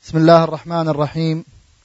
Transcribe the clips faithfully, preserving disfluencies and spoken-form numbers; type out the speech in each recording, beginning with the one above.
بسم الله الرحمن الرحيم.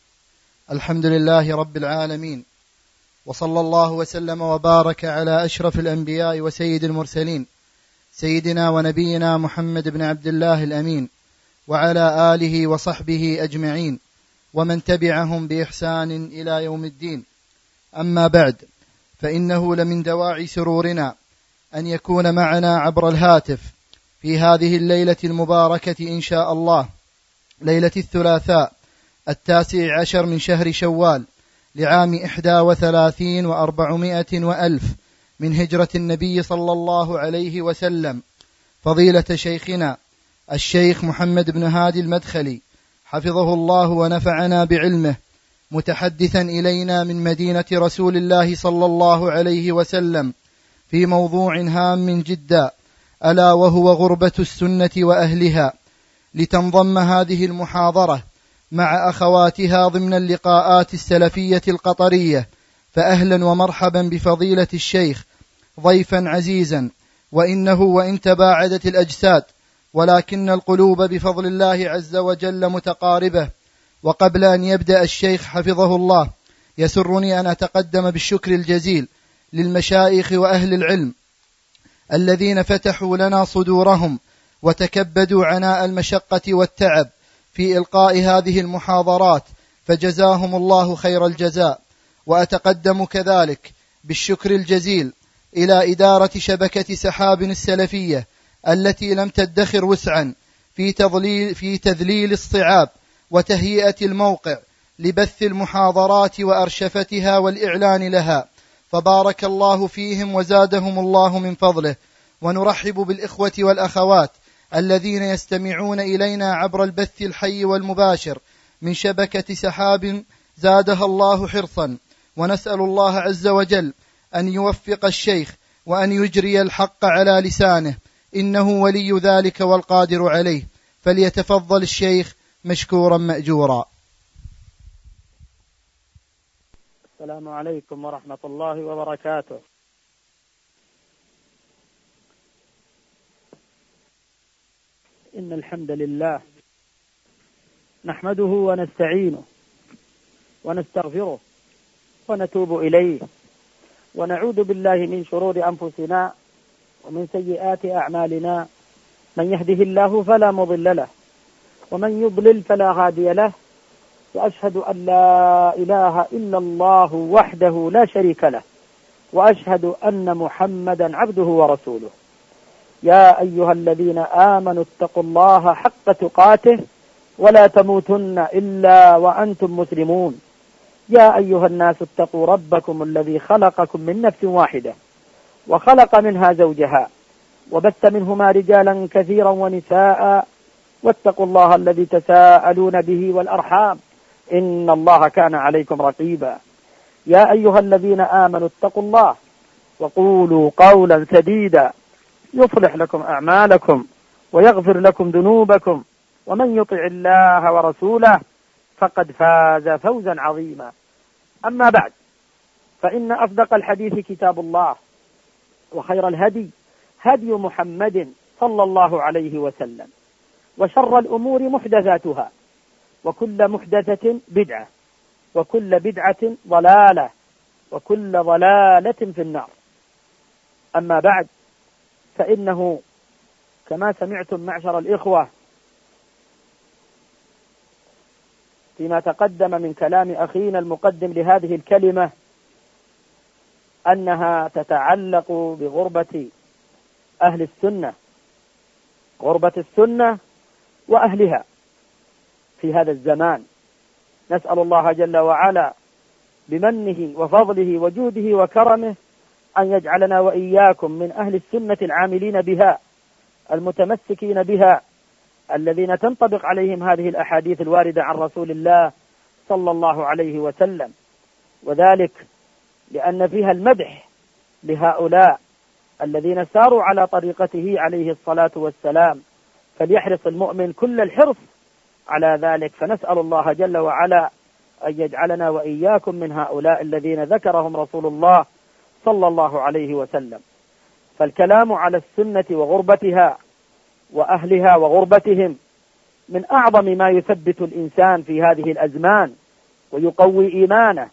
الحمد لله رب العالمين، وصلى الله وسلم وبارك على أشرف الأنبياء وسيد المرسلين سيدنا ونبينا محمد بن عبد الله الأمين، وعلى آله وصحبه أجمعين، ومن تبعهم بإحسان إلى يوم الدين. أما بعد، فإنه لمن دواعي سرورنا أن يكون معنا عبر الهاتف في هذه الليلة المباركة إن شاء الله، ليلة الثلاثاء التاسع عشر من شهر شوال لعام إحدى وثلاثين وأربعمائة وألف من هجرة النبي صلى الله عليه وسلم، فضيلة شيخنا الشيخ محمد بن هادي المدخلي حفظه الله ونفعنا بعلمه، متحدثا إلينا من مدينة رسول الله صلى الله عليه وسلم في موضوع هام جدا، ألا وهو غربة السنة وأهلها، لتنضم هذه المحاضرة مع أخواتها ضمن اللقاءات السلفية القطرية. فأهلا ومرحبا بفضيلة الشيخ ضيفا عزيزا، وإنه وإن تباعدت الأجساد ولكن القلوب بفضل الله عز وجل متقاربة. وقبل أن يبدأ الشيخ حفظه الله، يسرني أن أتقدم بالشكر الجزيل للمشايخ وأهل العلم الذين فتحوا لنا صدورهم وتكبدوا عناء المشقة والتعب في إلقاء هذه المحاضرات، فجزاهم الله خير الجزاء. وأتقدم كذلك بالشكر الجزيل إلى إدارة شبكة سحاب السلفية التي لم تدخر وسعا في تضليل في تذليل الصعاب وتهيئة الموقع لبث المحاضرات وأرشفتها والإعلان لها، فبارك الله فيهم وزادهم الله من فضله. ونرحب بالإخوة والأخوات الذين يستمعون إلينا عبر البث الحي والمباشر من شبكة سحاب زادها الله حرصا، ونسأل الله عز وجل أن يوفق الشيخ وأن يجري الحق على لسانه، إنه ولي ذلك والقادر عليه. فليتفضل الشيخ مشكورا مأجورا. السلام عليكم ورحمة الله وبركاته. إن الحمد لله نحمده ونستعينه ونستغفره ونتوب إليه، ونعوذ بالله من شرور أنفسنا ومن سيئات أعمالنا، من يهده الله فلا مضل له ومن يضلل فلا هادي له، وأشهد أن لا إله إلا الله وحده لا شريك له، وأشهد أن محمدا عبده ورسوله. يا أيها الذين آمنوا اتقوا الله حق تقاته ولا تموتن إلا وأنتم مسلمون. يا أيها الناس اتقوا ربكم الذي خلقكم من نفس واحدة وخلق منها زوجها وبث منهما رجالا كثيرا ونساء، واتقوا الله الذي تساءلون به والأرحام، إن الله كان عليكم رقيبا. يا أيها الذين آمنوا اتقوا الله وقولوا قولا سديدا يصلح لكم أعمالكم ويغفر لكم ذنوبكم، ومن يطع الله ورسوله فقد فاز فوزا عظيما. أما بعد، فإن أصدق الحديث كتاب الله، وخير الهدي هدي محمد صلى الله عليه وسلم، وشر الأمور محدثاتها، وكل محدثة بدعة، وكل بدعة ضلالة، وكل ضلالة في النار. أما بعد، فإنه كما سمعتم معشر الإخوة فيما تقدم من كلام أخينا المقدم لهذه الكلمة، أنها تتعلق بغربة أهل السنة، غربة السنة وأهلها في هذا الزمان. نسأل الله جل وعلا بمنه وفضله وجوده وكرمه أن يجعلنا وإياكم من أهل السنة العاملين بها المتمسكين بها، الذين تنطبق عليهم هذه الأحاديث الواردة عن رسول الله صلى الله عليه وسلم، وذلك لأن فيها المدح لهؤلاء الذين ساروا على طريقته عليه الصلاة والسلام، فليحرص المؤمن كل الحرص على ذلك. فنسأل الله جل وعلا أن يجعلنا وإياكم من هؤلاء الذين ذكرهم رسول الله صلى الله عليه وسلم. فالكلام على السنة وغربتها وأهلها وغربتهم من أعظم ما يثبت الإنسان في هذه الأزمان ويقوي إيمانه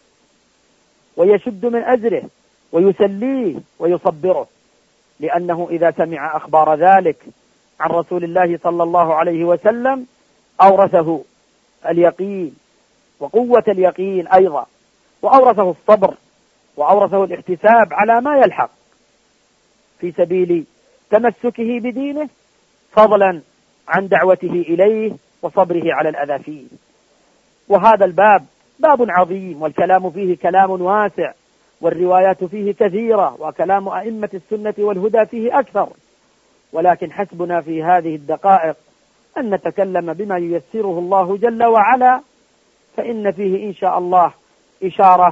ويشد من أزره ويسليه ويصبره، لأنه إذا سمع أخبار ذلك عن رسول الله صلى الله عليه وسلم أورثه اليقين وقوة اليقين أيضا، وأورثه الصبر، وأورثه الاحتساب على ما يلحق في سبيل تمسكه بدينه، فضلا عن دعوته إليه وصبره على الأذى فيه. وهذا الباب باب عظيم، والكلام فيه كلام واسع، والروايات فيه كثيرة، وكلام أئمة السنة والهدى فيه أكثر، ولكن حسبنا في هذه الدقائق أن نتكلم بما ييسره الله جل وعلا، فإن فيه إن شاء الله إشارة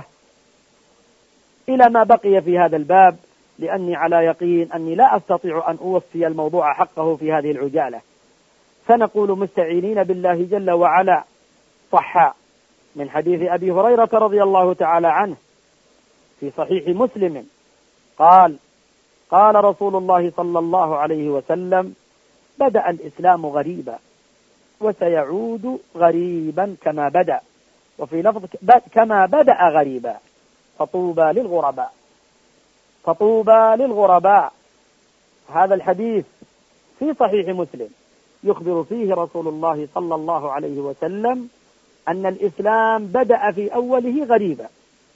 إلى ما بقي في هذا الباب، لأني على يقين أني لا أستطيع أن أوفي الموضوع حقه في هذه العجالة. فنقول مستعينين بالله جل وعلا: صح من حديث أبي هريرة رضي الله تعالى عنه في صحيح مسلم قال: قال رسول الله صلى الله عليه وسلم: بدأ الإسلام غريبا وسيعود غريبا كما بدأ، وفي لفظ كما بدأ غريبا، فطوبى للغرباء. فطوبى للغرباء. هذا الحديث في صحيح مسلم يخبر فيه رسول الله صلى الله عليه وسلم أن الإسلام بدأ في أوله غريبا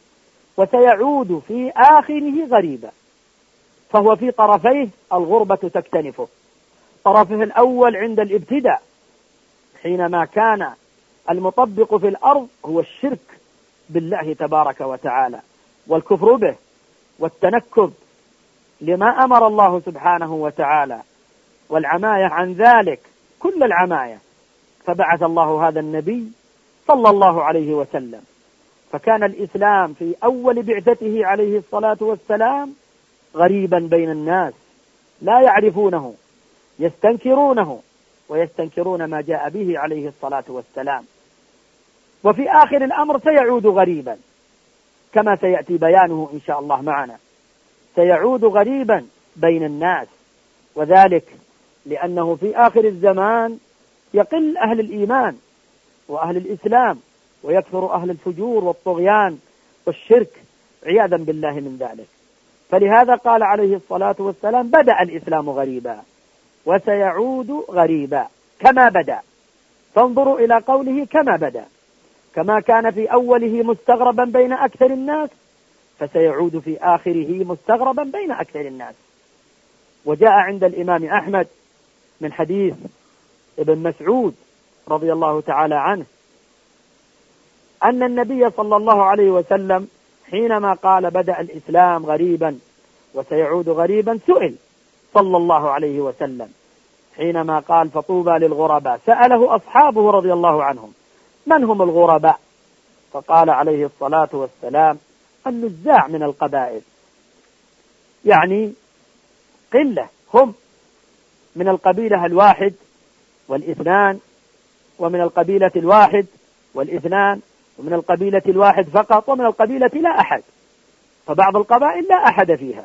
وسيعود في آخره غريبا، فهو في طرفيه الغربة تكتنفه. طرفه الأول عند الابتداء حينما كان المطبق في الأرض هو الشرك بالله تبارك وتعالى والكفر به والتنكب لما أمر الله سبحانه وتعالى والعماية عن ذلك كل العماية، فبعث الله هذا النبي صلى الله عليه وسلم، فكان الإسلام في أول بعثته عليه الصلاة والسلام غريبا بين الناس، لا يعرفونه، يستنكرونه ويستنكرون ما جاء به عليه الصلاة والسلام. وفي آخر الأمر سيعود غريبا كما سيأتي بيانه إن شاء الله معنا، سيعود غريبا بين الناس، وذلك لأنه في آخر الزمان يقل أهل الإيمان وأهل الإسلام ويكثر أهل الفجور والطغيان والشرك عياذا بالله من ذلك. فلهذا قال عليه الصلاة والسلام: بدأ الإسلام غريبا وسيعود غريبا كما بدأ. فانظروا إلى قوله كما بدأ، كما كان في أوله مستغربا بين أكثر الناس فسيعود في آخره مستغربا بين أكثر الناس. وجاء عند الإمام أحمد من حديث ابن مسعود رضي الله تعالى عنه أن النبي صلى الله عليه وسلم حينما قال بدأ الإسلام غريبا وسيعود غريبا سئل صلى الله عليه وسلم حينما قال فطوبى للغرباء، سأله أصحابه رضي الله عنهم: من هم الغرباء؟ فقال عليه الصلاة والسلام: النزاع من القبائل، يعني قلة، هم من القبيلة الواحد والاثنان، ومن القبيلة الواحد والاثنان، ومن القبيلة الواحد فقط، ومن القبيلة لا أحد. فبعض القبائل لا أحد فيها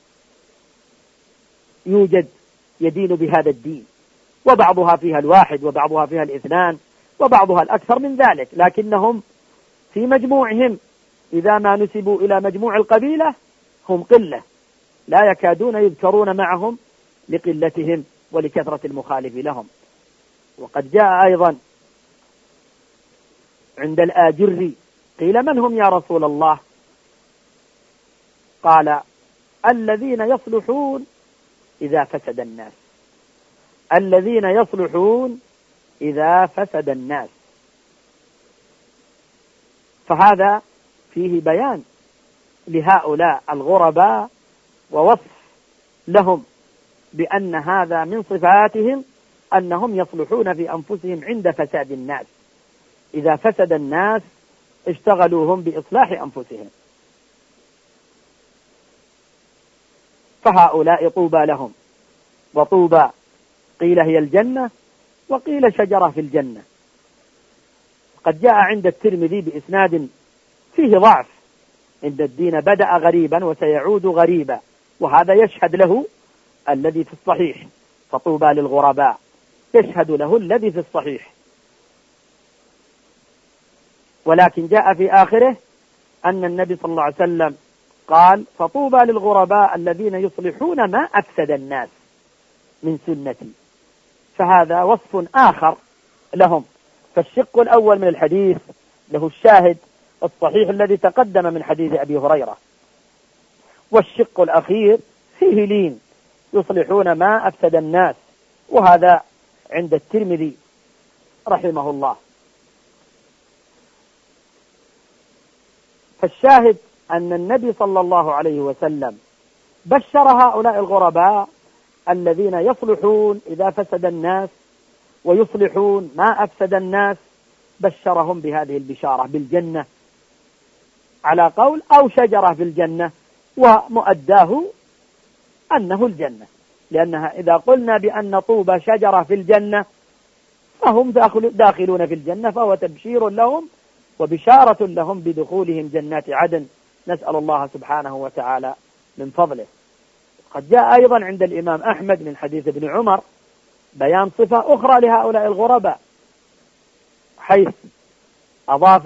يوجد يدين بهذا الدين، وبعضها فيها الواحد وبعضها فيها الاثنان وبعضها الأكثر من ذلك، لكنهم في مجموعهم إذا ما نسبوا إلى مجموع القبيلة هم قلة، لا يكادون يذكرون معهم لقلتهم ولكثرة المخالف لهم. وقد جاء أيضا عند الآجري قيل: من هم يا رسول الله؟ قال: الذين يصلحون إذا فسد الناس، الذين يصلحون إذا فسد الناس. فهذا فيه بيان لهؤلاء الغرباء ووصف لهم بأن هذا من صفاتهم أنهم يصلحون في أنفسهم عند فساد الناس، إذا فسد الناس اشتغلوا هم بإصلاح أنفسهم. فهؤلاء طوبى لهم، وطوبى قيل هي الجنة وقيل شجرة في الجنة. قد جاء عند الترمذي بإسناد فيه ضعف: إن الدين بدأ غريبا وسيعود غريبا، وهذا يشهد له الذي في الصحيح: فطوبى للغرباء يشهد له الذي في الصحيح. ولكن جاء في آخره أن النبي صلى الله عليه وسلم قال: فطوبى للغرباء الذين يصلحون ما أفسد الناس من سنتي. فهذا وصف آخر لهم. فالشق الأول من الحديث له الشاهد الصحيح الذي تقدم من حديث أبي هريرة، والشق الأخير فيه لين، يصلحون ما أفسد الناس، وهذا عند الترمذي رحمه الله. فالشاهد أن النبي صلى الله عليه وسلم بشر هؤلاء الغرباء الذين يصلحون إذا فسد الناس ويصلحون ما أفسد الناس، بشرهم بهذه البشارة بالجنة على قول أو شجرة في الجنة، ومؤداه أنه الجنة، لأنها إذا قلنا بأن طوبى شجرة في الجنة فهم داخلون في الجنة، فهو تبشير لهم وبشارة لهم بدخولهم جنات عدن، نسأل الله سبحانه وتعالى من فضله. قد جاء أيضا عند الإمام أحمد من حديث ابن عمر بيان صفة أخرى لهؤلاء الغرباء، حيث أضاف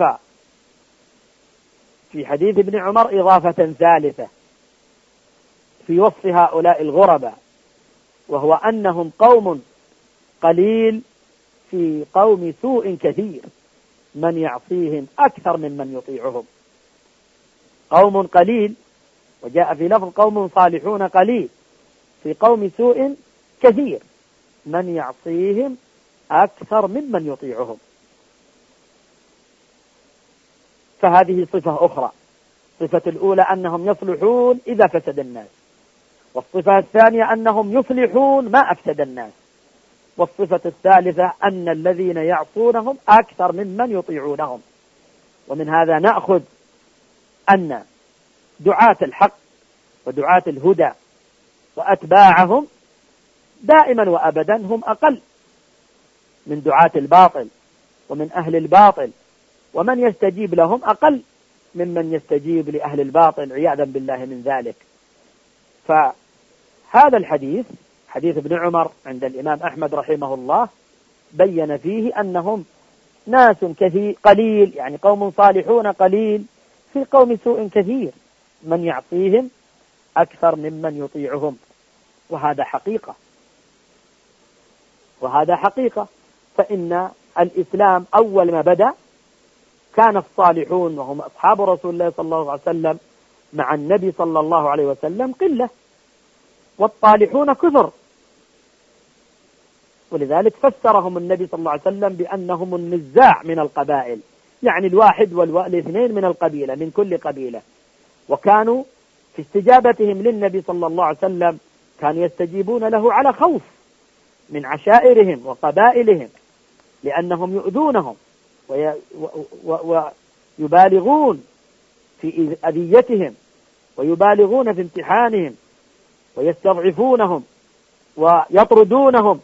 في حديث ابن عمر إضافة ثالثة في وصف هؤلاء الغرباء، وهو أنهم قوم قليل في قوم سوء كثير، من يعصيهم أكثر من من يطيعهم. قوم قليل، وجاء في لفظ قوم صالحون قليل، في قوم سوء كثير، من يعصيهم أكثر من من يطيعهم. فهذه صفة أخرى. الصفة الأولى أنهم يصلحون إذا فسد الناس، والصفة الثانية أنهم يصلحون ما أفسد الناس، والصفة الثالثة أن الذين يعصونهم أكثر من من يطيعونهم. ومن هذا نأخذ أن دعاة الحق ودعاة الهدى وأتباعهم دائما وأبدا هم أقل من دعاة الباطل ومن أهل الباطل، ومن يستجيب لهم أقل ممن يستجيب لأهل الباطل عياذا بالله من ذلك. فهذا الحديث حديث ابن عمر عند الإمام أحمد رحمه الله بين فيه أنهم ناس كثير قليل، يعني قوم صالحون قليل في قوم سوء كثير، من يعصيهم أكثر ممن يطيعهم. وهذا حقيقة، وهذا حقيقة. فإن الإسلام أول ما بدأ كان الصالحون وهم أصحاب رسول الله صلى الله عليه وسلم مع النبي صلى الله عليه وسلم قلة، والطالحون كثر، ولذلك فسرهم النبي صلى الله عليه وسلم بأنهم النزاع من القبائل، يعني الواحد والاثنين من القبيلة، من كل قبيلة. وكانوا في استجابتهم للنبي صلى الله عليه وسلم كانوا يستجيبون له على خوف من عشائرهم وقبائلهم، لأنهم يؤذونهم ويبالغون في أذيتهم ويبالغون في امتحانهم ويستضعفونهم ويطردونهم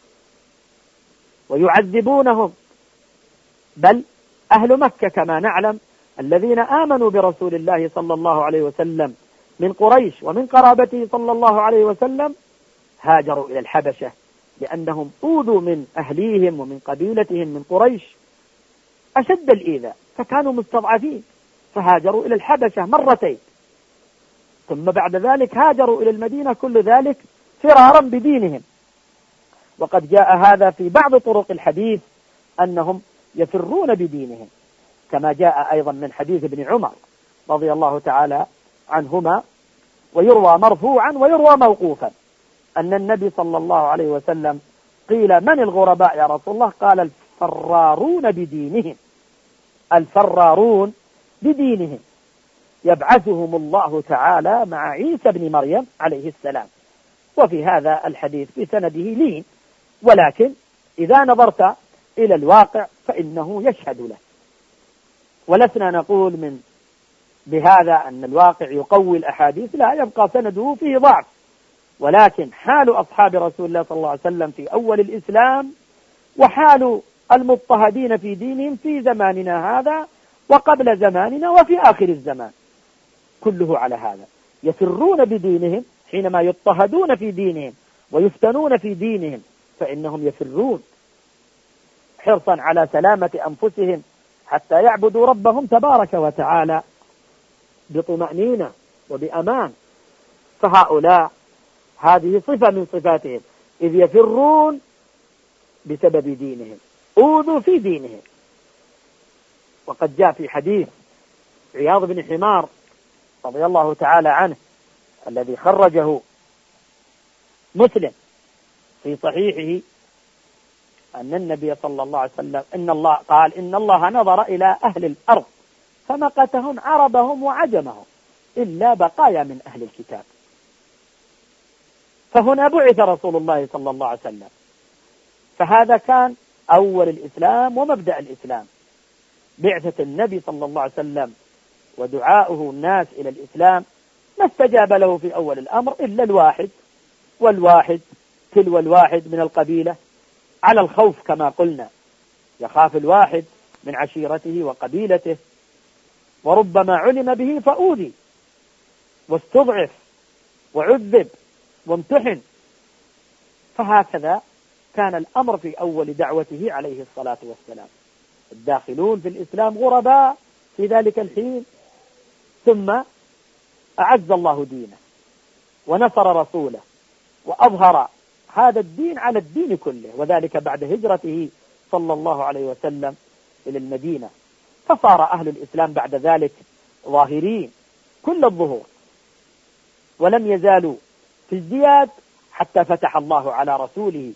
ويعذبونهم. بل أهل مكة كما نعلم الذين آمنوا برسول الله صلى الله عليه وسلم من قريش ومن قرابته صلى الله عليه وسلم هاجروا إلى الحبشة، لأنهم أوذوا من أهليهم ومن قبيلتهم من قريش أشد الإيذاء، فكانوا مستضعفين، فهاجروا إلى الحبشة مرتين، ثم بعد ذلك هاجروا إلى المدينة، كل ذلك فرارا بدينهم. وقد جاء هذا في بعض طرق الحديث أنهم يفرون بدينهم، كما جاء أيضا من حديث ابن عمر رضي الله تعالى عنهما، ويروى مرفوعا ويروى موقوفا أن النبي صلى الله عليه وسلم قيل: من الغرباء يا رسول الله؟ قال: الفرارون بدينهم، الفرارون بدينهم، يبعثهم الله تعالى مع عيسى بن مريم عليه السلام. وفي هذا الحديث في سنده لين، ولكن إذا نظرت إلى الواقع فإنه يشهد له. ولسنا نقول من بهذا أن الواقع يقوي الأحاديث، لا، يبقى سنده فيه ضعف، ولكن حال أصحاب رسول الله صلى الله عليه وسلم في أول الإسلام وحال المضطهدين في دينهم في زماننا هذا وقبل زماننا وفي آخر الزمان كله على هذا، يفرون بدينهم حينما يضطهدون في دينهم ويفتنون في دينهم فإنهم يفرون حرصا على سلامة أنفسهم حتى يعبدوا ربهم تبارك وتعالى بطمأنينة وبأمان. فهؤلاء هذه صفة من صفاتهم، إذ يفرون بسبب دينهم، أوذوا في دينهم. وقد جاء في حديث عياض بن حمار رضي الله تعالى عنه الذي خرجه مسلم في صحيحه أن النبي صلى الله عليه وسلم إن الله قال إن الله نظر إلى أهل الأرض فمقتهم عربهم وعجمهم إلا بقايا من أهل الكتاب. فهنا بعث رسول الله صلى الله عليه وسلم، فهذا كان أول الإسلام ومبدأ الإسلام، بعثة النبي صلى الله عليه وسلم ودعاؤه الناس إلى الإسلام. ما استجاب له في أول الأمر إلا الواحد، والواحد تلو الواحد من القبيلة على الخوف كما قلنا، يخاف الواحد من عشيرته وقبيلته، وربما علم به فأوذي واستضعف وعذب وامتحن. فهكذا كان الأمر في أول دعوته عليه الصلاة والسلام، الداخلون في الإسلام غرباء في ذلك الحين، ثم أعز الله دينه ونصر رسوله وأظهر هذا الدين على الدين كله، وذلك بعد هجرته صلى الله عليه وسلم إلى المدينة. فصار أهل الإسلام بعد ذلك ظاهرين كل الظهور، ولم يزالوا في ازدياد حتى فتح الله على رسوله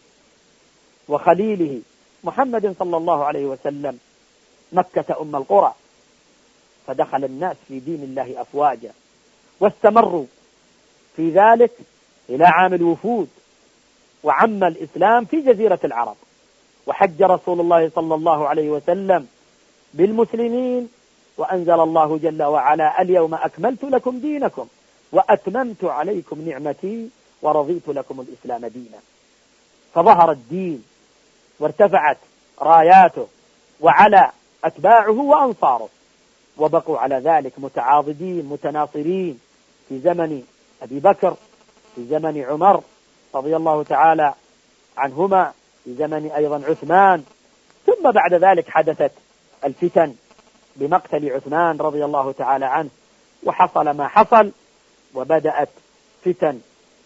وخليله محمد صلى الله عليه وسلم مكة أم القرى، فدخل الناس في دين الله أفواجا، واستمروا في ذلك إلى عام الوفود، وعم الإسلام في جزيرة العرب، وحج رسول الله صلى الله عليه وسلم بالمسلمين، وأنزل الله جل وعلا اليوم أكملت لكم دينكم وأتممت عليكم نعمتي ورضيت لكم الإسلام دينا. فظهر الدين وارتفعت راياته وعلى أتباعه وأنصاره، وبقوا على ذلك متعاضدين متناصرين في زمن أبي بكر، في زمن عمر رضي الله تعالى عنهما، في زمن أيضا عثمان، ثم بعد ذلك حدثت الفتن بمقتل عثمان رضي الله تعالى عنه، وحصل ما حصل، وبدأت فتن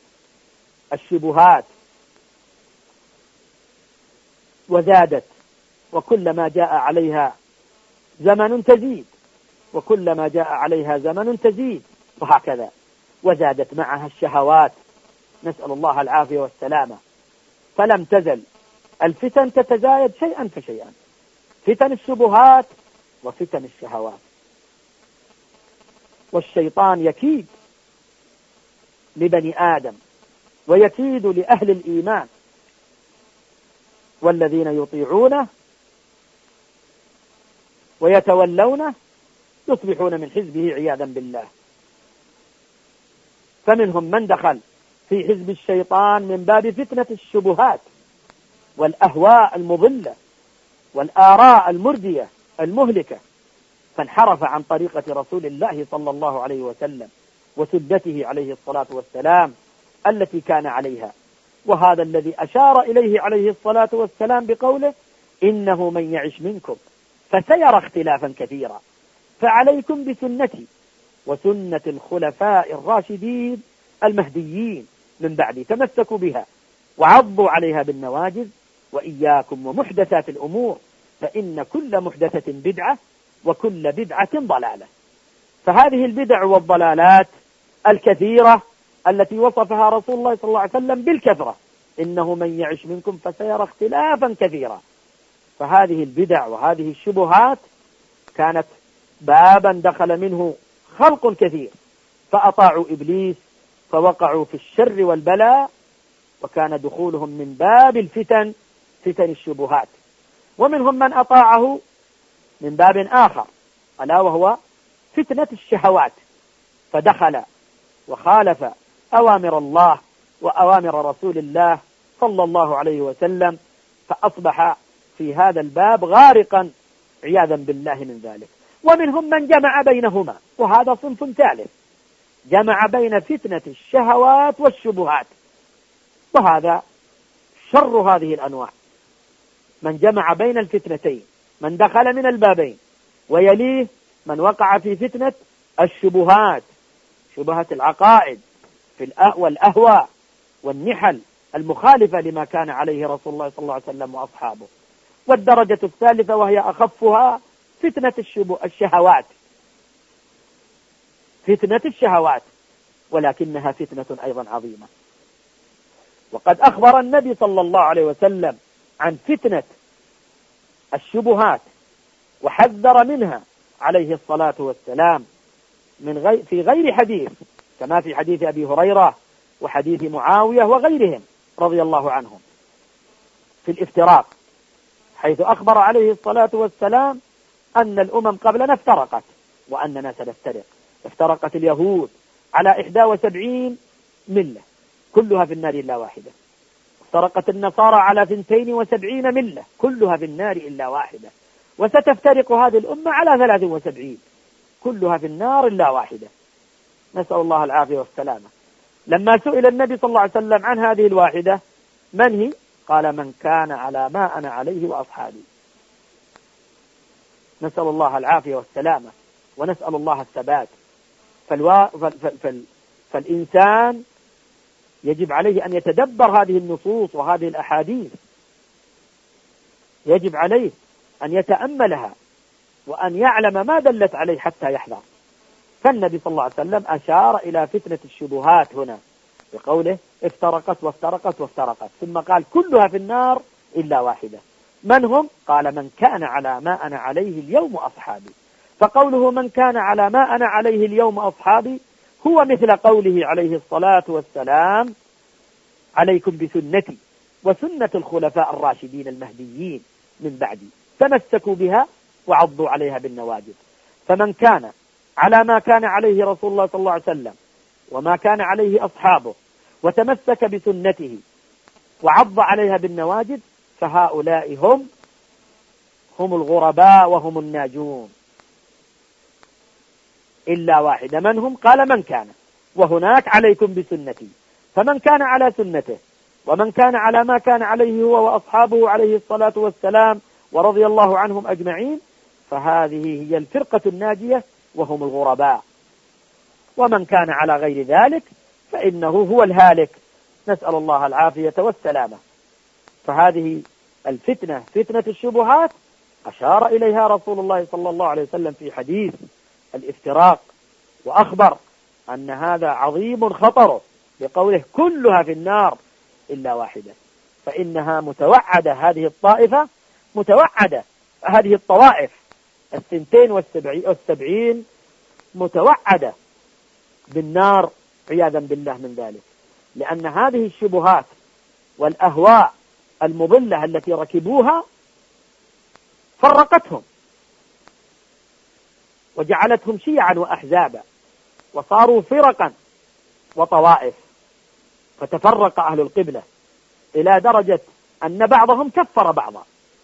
الشبهات وزادت، وكلما جاء عليها زمن تزيد، وكلما جاء عليها زمن تزيد، وهكذا. وزادت معها الشهوات، نسأل الله العافية والسلامة، فلم تزل الفتن تتزايد شيئا فشيئا، فتن الشبهات وفتن الشهوات. والشيطان يكيد لبني آدم ويكيد لأهل الإيمان، والذين يطيعونه ويتولونه يصبحون من حزبه عياذا بالله. فمنهم من دخل في حزب الشيطان من باب فتنة الشبهات والأهواء المضلة والآراء المردية المهلكة، فانحرف عن طريقة رسول الله صلى الله عليه وسلم وسدته عليه الصلاة والسلام التي كان عليها. وهذا الذي أشار إليه عليه الصلاة والسلام بقوله إنه من يعش منكم فسيرى اختلافا كثيرا فعليكم بسنتي وسنة الخلفاء الراشدين المهديين من بعدي، تمسكوا بها وعضوا عليها بالنواجذ، وإياكم ومحدثات الأمور فإن كل محدثة بدعة وكل بدعة ضلالة. فهذه البدع والضلالات الكثيرة التي وصفها رسول الله صلى الله عليه وسلم بالكثرة، إنه من يعش منكم فسيرى اختلافا كثيرا، فهذه البدع وهذه الشبهات كانت بابا دخل منه خلق كثير، فأطاعوا إبليس فوقعوا في الشر والبلاء، وكان دخولهم من باب الفتن، فتن الشبهات. ومنهم من أطاعه من باب آخر ألا وهو فتنة الشهوات، فدخل وخالف أوامر الله وأوامر رسول الله صلى الله عليه وسلم، فأصبح في هذا الباب غارقا عياذا بالله من ذلك. ومنهم من جمع بينهما، وهذا صنف ثالث، جمع بين فتنة الشهوات والشبهات، وهذا شر هذه الأنواع من جمع بين الفتنتين، من دخل من البابين، ويليه من وقع في فتنة الشبهات، شبهة العقائد في والأهواء والنحل المخالفة لما كان عليه رسول الله صلى الله عليه وسلم وأصحابه. والدرجة الثالثة وهي أخفها فتنة الشهوات، فتنة الشهوات، ولكنها فتنة أيضا عظيمة. وقد أخبر النبي صلى الله عليه وسلم عن فتنة الشبهات وحذر منها عليه الصلاة والسلام من غير في غير حديث، كما في حديث أبي هريرة وحديث معاوية وغيرهم رضي الله عنهم في الافتراق، حيث أخبر عليه الصلاة والسلام أن الأمم قبلنا افترقت وأننا سنفترق. افترقت اليهود على إحدى وسبعين ملة كلها في النار إلا واحدة، افترقت النصارى على ثنتين وسبعين ملة كلها في النار إلا واحدة، وستفترق هذه الأمة على ثلاث وسبعين كلها في النار إلا واحدة، نسأل الله العافية والسلامة. لما سئل النبي صلى الله عليه وسلم عن هذه الواحدة من هي؟ قال من كان على ما أنا عليه وأصحابي. نسأل الله العافية والسلامة ونسأل الله الثبات. فالوا... فال... فال... فال... فالإنسان يجب عليه أن يتدبر هذه النصوص وهذه الأحاديث، يجب عليه أن يتأملها وأن يعلم ما دلت عليه حتى يحذر. فالنبي صلى الله عليه وسلم أشار إلى فتنة الشبهات هنا بقوله افترقت وافترقت وافترقت، ثم قال كلها في النار إلا واحدة. من هم؟ قال من كان على ما أنا عليه اليوم أصحابي. فقوله من كان على ما أنا عليه اليوم أصحابي هو مثل قوله عليه الصلاة والسلام عليكم بسنتي وسنة الخلفاء الراشدين المهديين من بعدي تمسكوا بها وعضوا عليها بالنواجذ. فمن كان على ما كان عليه رسول الله صلى الله عليه وسلم وما كان عليه أصحابه وتمسك بسنته وعض عليها بالنواجذ فهؤلاء هم هم الغرباء وهم الناجون إلا واحدة. من هم؟ قال من كان، وهناك عليكم بسنتي. فمن كان على سنته ومن كان على ما كان عليه هو وأصحابه عليه الصلاة والسلام ورضي الله عنهم أجمعين فهذه هي الفرقة الناجية وهم الغرباء. ومن كان على غير ذلك فإنه هو الهالك، نسأل الله العافية والسلامة. فهذه الفتنة فتنة الشبهات أشار إليها رسول الله صلى الله عليه وسلم في حديث الافتراق، وأخبر أن هذا عظيم خطره بقوله كلها في النار إلا واحدة، فإنها متوعدة، هذه الطائفة متوعدة، هذه الطوائف الثنتين والسبعين متوعدة بالنار عياذا بالله من ذلك، لأن هذه الشبهات والأهواء المضلة التي ركبوها فرقتهم وجعلتهم شيعا وأحزابا وصاروا فرقا وطوائف، فتفرق أهل القبلة إلى درجة أن بعضهم كفر بعضا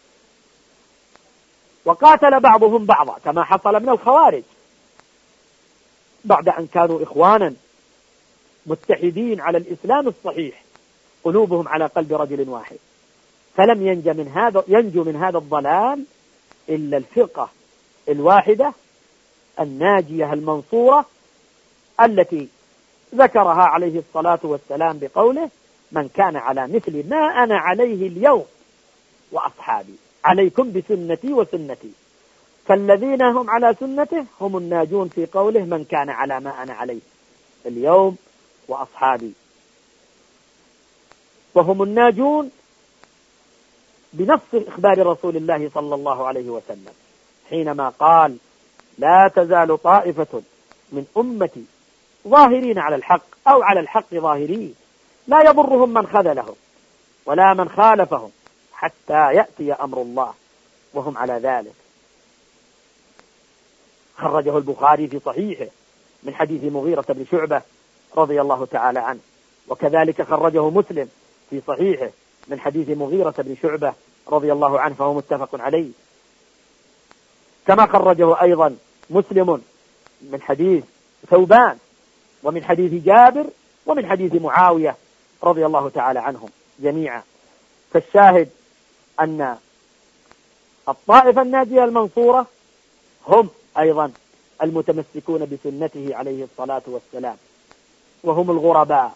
وقاتل بعضهم بعضا كما حصل من الخوارج بعد أن كانوا إخوانا متحدين على الإسلام الصحيح قلوبهم على قلب رجل واحد. فلم ينج من هذا ينجو من هذا الضلال إلا الفرقة الواحدة الناجية المنصورة التي ذكرها عليه الصلاة والسلام بقوله من كان على مثل ما أنا عليه اليوم وأصحابي عليكم بسنتي وسنتي. فالذين هم على سنته هم الناجون في قوله من كان على ما أنا عليه اليوم وأصحابي، وهم الناجون بنص إخبار رسول الله صلى الله عليه وسلم حينما قال لا تزال طائفة من أمتي ظاهرين على الحق أو على الحق ظاهرين لا يضرهم من خذلهم ولا من خالفهم حتى يأتي أمر الله وهم على ذلك. خرجه البخاري في صحيحه من حديث مغيرة بن شعبة رضي الله تعالى عنه، وكذلك خرجه مسلم في صحيحه من حديث مغيرة بن شعبة رضي الله عنه فهو متفق عليه، كما خرجه أيضا مسلم من حديث ثوبان ومن حديث جابر ومن حديث معاوية رضي الله تعالى عنهم جميعا. فالشاهد أن الطائفة الناجية المنصورة هم أيضا المتمسكون بسنته عليه الصلاة والسلام، وهم الغرباء،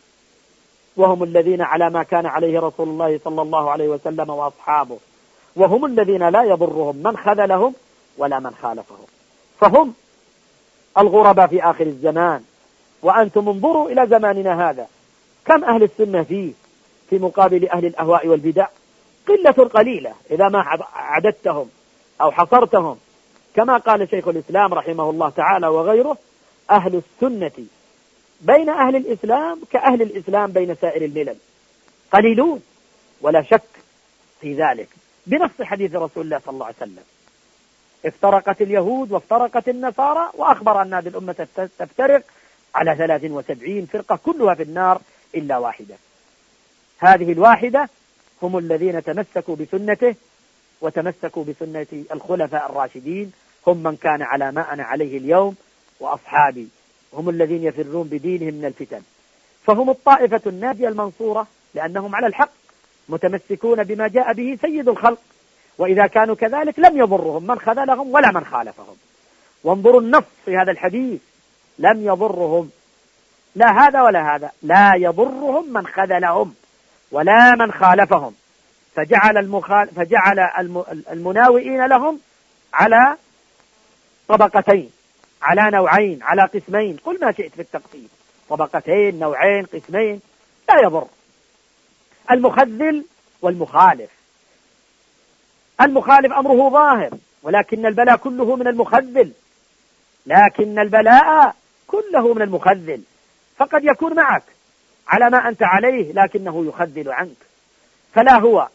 وهم الذين على ما كان عليه رسول الله صلى الله عليه وسلم وأصحابه، وهم الذين لا يضرهم من خذلهم ولا من خالفهم، فهم الغرباء في آخر الزمان. وأنتم انظروا إلى زماننا هذا، كم أهل السنة فيه في مقابل أهل الأهواء والبدع؟ قلة قليلة إذا ما عددتهم أو حصرتهم. كما قال شيخ الإسلام رحمه الله تعالى وغيره: أهل السنة بين أهل الإسلام كأهل الإسلام بين سائر الملل، قليلون ولا شك في ذلك، بنص حديث رسول الله صلى الله عليه وسلم: افترقت اليهود وافترقت النصارى وأخبر أن هذه الأمة تفترق على ثلاث وسبعين فرقة كلها في النار إلا واحدة. هذه الواحدة هم الذين تمسكوا بسنته وتمسكوا بسنة الخلفاء الراشدين، هم من كان على ما أنا عليه اليوم وأصحابي، هم الذين يفرون بدينهم من الفتن. فهم الطائفة الناجية المنصورة لأنهم على الحق متمسكون بما جاء به سيد الخلق، وإذا كانوا كذلك لم يضرهم من خذلهم ولا من خالفهم. وانظروا النص في هذا الحديث: لم يضرهم لا هذا ولا هذا، لا يضرهم من خذلهم ولا من خالفهم. فجعل, المخال... فجعل الم... المناوئين لهم على طبقتين، على نوعين، على قسمين، قل ما شئت في التقسيم، طبقتين، نوعين، قسمين، لا يضر. المخذل والمخالف، المخالف أمره ظاهر، ولكن البلاء كله من المخذل، لكن البلاء كله من المخذل، فقد يكون معك على ما أنت عليه لكنه يخذل عنك، فلا هو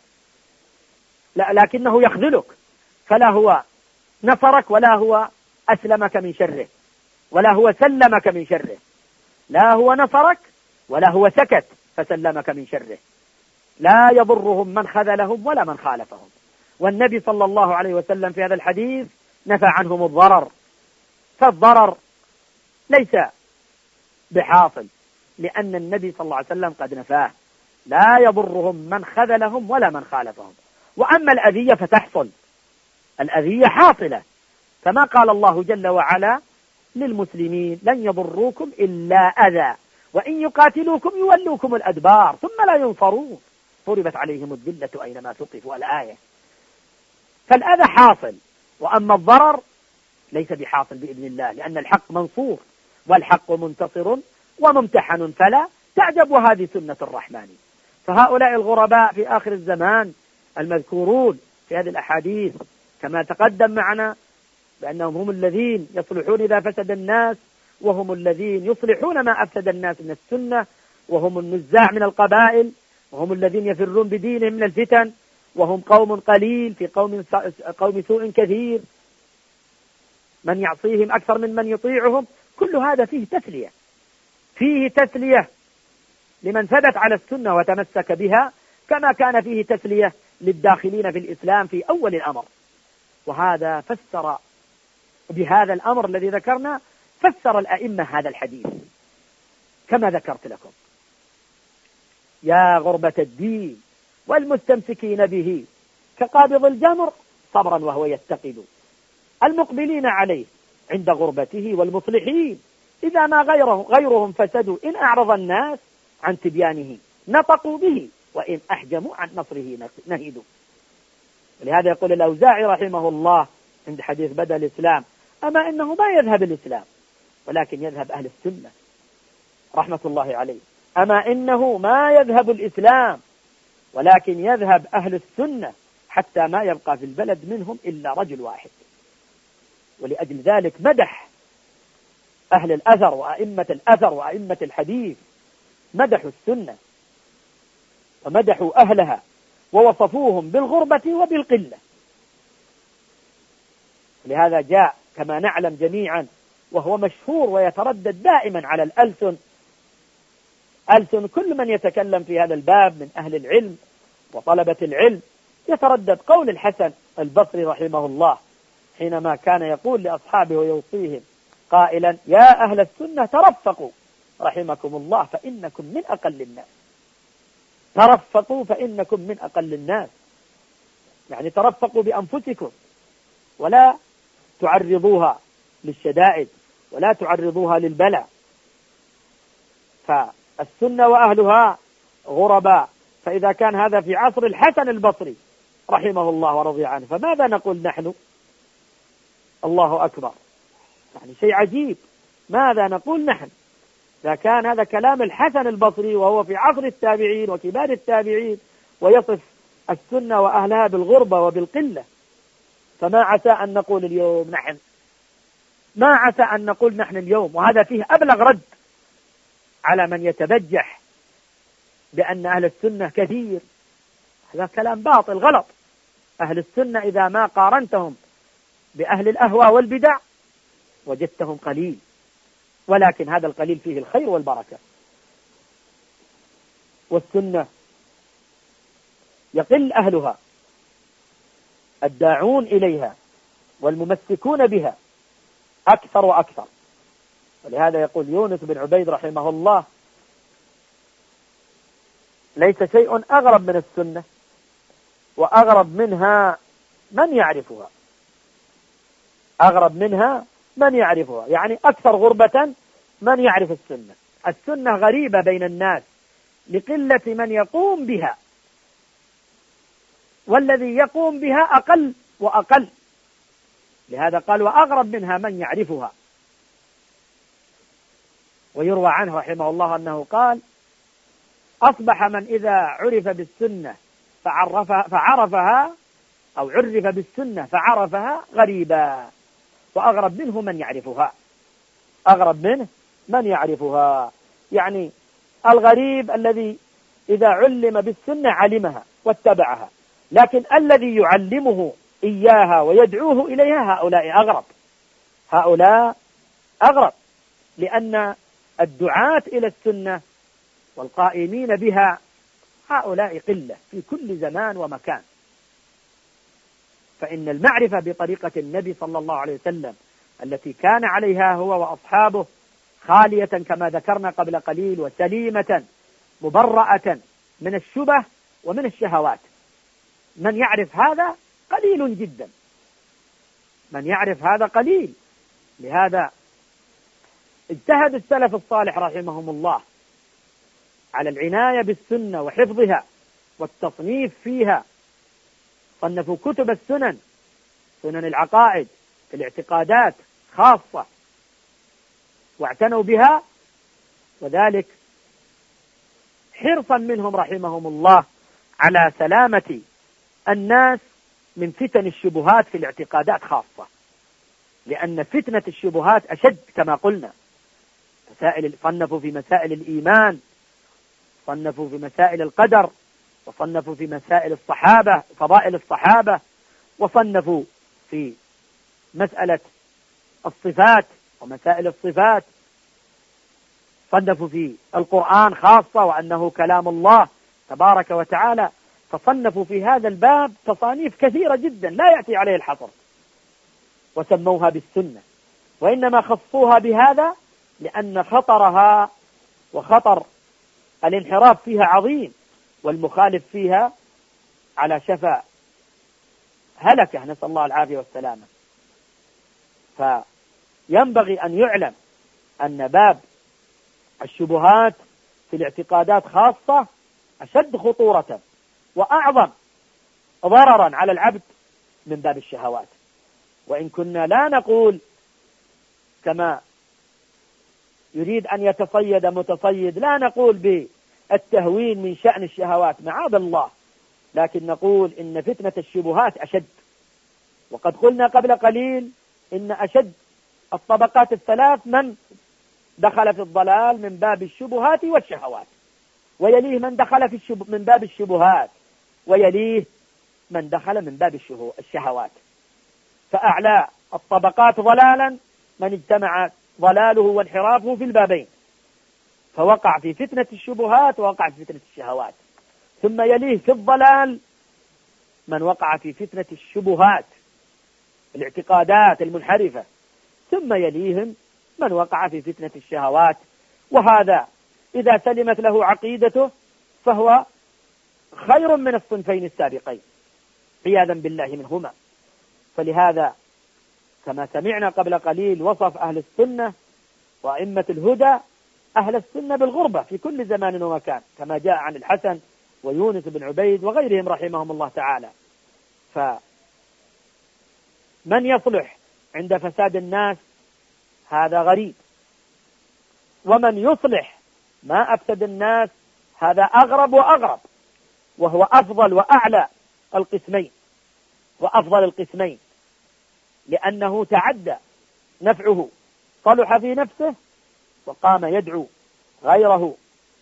لا لكنه يخذلك، فلا هو نصرك ولا هو أسلمك من شره ولا هو سلمك من شره، لا هو نصرك ولا هو سكت فسلمك من شره. لا يضرهم من خذلهم ولا من خالفهم. والنبي صلى الله عليه وسلم في هذا الحديث نفى عنهم الضرر، فالضرر ليس بحاصل لأن النبي صلى الله عليه وسلم قد نفاه. لا يضرهم من خذلهم ولا من خالفهم. وأما الأذية فتحصل، الأذية حاصلة، فما قال الله جل وعلا للمسلمين: لن يضروكم إلا أذى وإن يقاتلوكم يولوكم الأدبار ثم لا ينصرون ضربت عليهم الذلة أينما ثقفوا، الآية. فالأذى حاصل، وأما الضرر ليس بحاصل بإذن الله، لأن الحق منصور والحق منتصر وممتحن فلا تعجب، وهذه سنة الرحمن. فهؤلاء الغرباء في آخر الزمان المذكورون في هذه الأحاديث كما تقدم معنا بأنهم هم الذين يصلحون إذا فسد الناس، وهم الذين يصلحون ما أفسد الناس من السنة، وهم النزاع من القبائل، وهم الذين يفرون بدينهم من الفتن، وهم قوم قليل في قوم قوم سوء كثير، من يعصيهم أكثر من من يطيعهم. كل هذا فيه تسلية، فيه تسلية لمن ثبت على السنة وتمسك بها، كما كان فيه تسلية للداخلين في الإسلام في أول الأمر. وهذا فسر بهذا الأمر الذي ذكرنا، فسر الأئمة هذا الحديث كما ذكرت لكم: يا غربة الدين والمستمسكين به كقابض الجمر صبرا وهو يتقد، المقبلين عليه عند غربته، والمصلحين إذا ما غيرهم, غيرهم فسدوا، إن أعرض الناس عن تبيانه نطقوا به وإن أحجموا عن نصره نهدوا. ولهذا يقول الأوزاعي رحمه الله عند حديث بدء الإسلام: أما إنه ما يذهب الإسلام ولكن يذهب أهل السنة، رحمة الله عليه. أما إنه ما يذهب الإسلام ولكن يذهب أهل السنة، حتى ما يبقى في البلد منهم إلا رجل واحد. ولأجل ذلك مدح أهل الأثر وأئمة الأثر وأئمة الحديث، مدحوا السنة ومدحوا أهلها ووصفوهم بالغربة وبالقلة. لهذا جاء كما نعلم جميعا، وهو مشهور ويتردد دائما على الألسن، ألسن كل من يتكلم في هذا الباب من أهل العلم وطلبة العلم، يتردد قول الحسن البصري رحمه الله حينما كان يقول لأصحابه ويوصيهم قائلا: يا أهل السنة ترفقوا رحمكم الله فإنكم من أقل الناس. ترفقوا فإنكم من أقل الناس، يعني ترفقوا بأنفسكم ولا تعرضوها للشدائد ولا تعرضوها للبلاء. فالسنة وأهلها غرباء. فإذا كان هذا في عصر الحسن البصري رحمه الله ورضي عنه، فماذا نقول نحن؟ الله أكبر، يعني شيء عجيب. ماذا نقول نحن إذا كان هذا كلام الحسن البصري وهو في عصر التابعين وكبار التابعين ويصف السنة وأهلها بالغربة وبالقلة؟ فما عسى أن نقول اليوم نحن ما عسى أن نقول نحن اليوم. وهذا فيه أبلغ رد على من يتبجح بأن أهل السنة كثير. هذا كلام باطل غلط. أهل السنة إذا ما قارنتهم بأهل الأهواء والبدع وجدتهم قليل، ولكن هذا القليل فيه الخير والبركة. والسنة يقل أهلها، الداعون إليها والممسكون بها أكثر وأكثر. ولهذا يقول يونس بن عبيد رحمه الله: ليس شيء أغرب من السنة، وأغرب منها من يعرفها. أغرب منها من يعرفها، يعني أكثر غربة من يعرف السنة. السنة غريبة بين الناس لقلة من يقوم بها، والذي يقوم بها أقل وأقل. لهذا قال: وأغرب منها من يعرفها. ويروى عنه رحمه الله أنه قال: أصبح من إذا عرف بالسنة فعرفها, فعرفها أو عرف بالسنة فعرفها غريبا، وأغرب منه من يعرفها. أغرب منه من يعرفها، يعني الغريب الذي إذا علم بالسنة علمها واتبعها، لكن الذي يعلمه إياها ويدعوه إليها هؤلاء أغرب. هؤلاء أغرب، لأن الدعاة إلى السنة والقائمين بها هؤلاء قلة في كل زمان ومكان. فإن المعرفة بطريقة النبي صلى الله عليه وسلم التي كان عليها هو وأصحابه خالية كما ذكرنا قبل قليل، وسليمة مبرأة من الشبه ومن الشهوات، من يعرف هذا قليل جدا، من يعرف هذا قليل. لهذا اجتهد السلف الصالح رحمهم الله على العناية بالسنة وحفظها والتصنيف فيها. صنفوا كتب السنن، سنن العقائد في الاعتقادات خاصة، واعتنوا بها، وذلك حرصا منهم رحمهم الله على سلامة الناس من فتن الشبهات في الاعتقادات خاصة، لأن فتنة الشبهات أشد كما قلنا. مسائل صنفوا في مسائل الإيمان، صنفوا في مسائل القدر، وصنفوا في مسائل الصحابة فضائل الصحابة، وصنفوا في مسألة الصفات ومسائل الصفات، صنفوا في القرآن خاصة وأنه كلام الله تبارك وتعالى. فصنفوا في هذا الباب تصانيف كثيرة جدا لا يأتي عليه الحصر، وسموها بالسنة، وإنما خصوها بهذا لأن خطرها وخطر الانحراف فيها عظيم، والمخالف فيها على شفا هلكة، نسأل الله العافية والسلامة. فينبغي أن يعلم أن باب الشبهات في الاعتقادات خاصة أشد خطورة وأعظم ضررا على العبد من باب الشهوات. وإن كنا لا نقول كما يريد أن يتصيد متصيد، لا نقول بالتهوين من شأن الشهوات معاذ الله، لكن نقول إن فتنة الشبهات أشد. وقد قلنا قبل قليل إن أشد الطبقات الثلاث من دخل في الضلال من باب الشبهات والشهوات، ويليه من دخل في الشب... من باب الشبهات، ويليه من دخل من باب الشهوات. فأعلى الطبقات ضلالا من اجتمع ضلاله وانحرافه في البابين، فوقع في فتنة الشبهات ووقع في فتنة الشهوات. ثم يليه في الضلال من وقع في فتنة الشبهات الاعتقادات المنحرفة، ثم يليهم من وقع في فتنة الشهوات. وهذا إذا سلمت له عقيدته فهو خير من الصنفين السابقين عياذا بالله منهما. فلهذا كما سمعنا قبل قليل وصف أهل السنة وأئمة الهدى أهل السنة بالغربة في كل زمان ومكان، كما جاء عن الحسن ويونس بن عبيد وغيرهم رحمهم الله تعالى. فمن يصلح عند فساد الناس هذا غريب، ومن يصلح ما أفسد الناس هذا أغرب وأغرب، وهو أفضل وأعلى القسمين وأفضل القسمين، لأنه تعدى نفعه، صلح في نفسه وقام يدعو غيره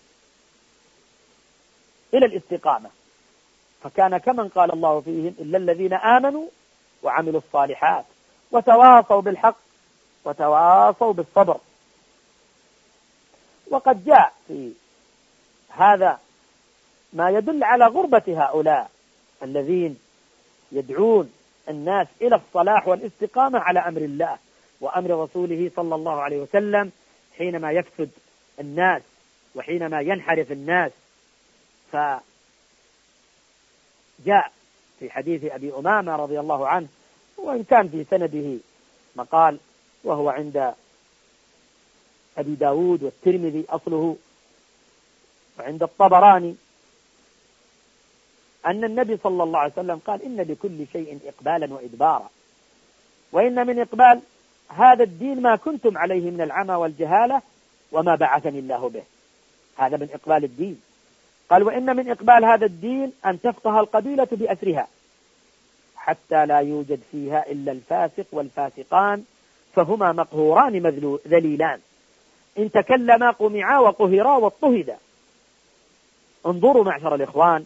إلى الاستقامة، فكان كمن قال الله فيهم إلا الذين آمنوا وعملوا الصالحات وتواصوا بالحق وتواصوا بالصبر. وقد جاء في هذا ما يدل على غربة هؤلاء الذين يدعون الناس إلى الصلاح والاستقامة على أمر الله وأمر رسوله صلى الله عليه وسلم حينما يفسد الناس وحينما ينحرف الناس. فجاء في حديث أبي أمامة رضي الله عنه، وإن كان في سنده مقال وهو عند أبي داود والترمذي أصله وعند الطبراني، أن النبي صلى الله عليه وسلم قال إن لكل شيء إقبالا وإدبارا، وإن من إقبال هذا الدين ما كنتم عليه من العمى والجهالة وما بعثني الله به. هذا من إقبال الدين. قال وإن من إقبال هذا الدين أن تفقه القبيلة بأسرها حتى لا يوجد فيها إلا الفاسق والفاسقان فهما مقهوران ذليلان إن تكلما قمعا وقهرا واضطهدا. انظروا معشر الإخوان،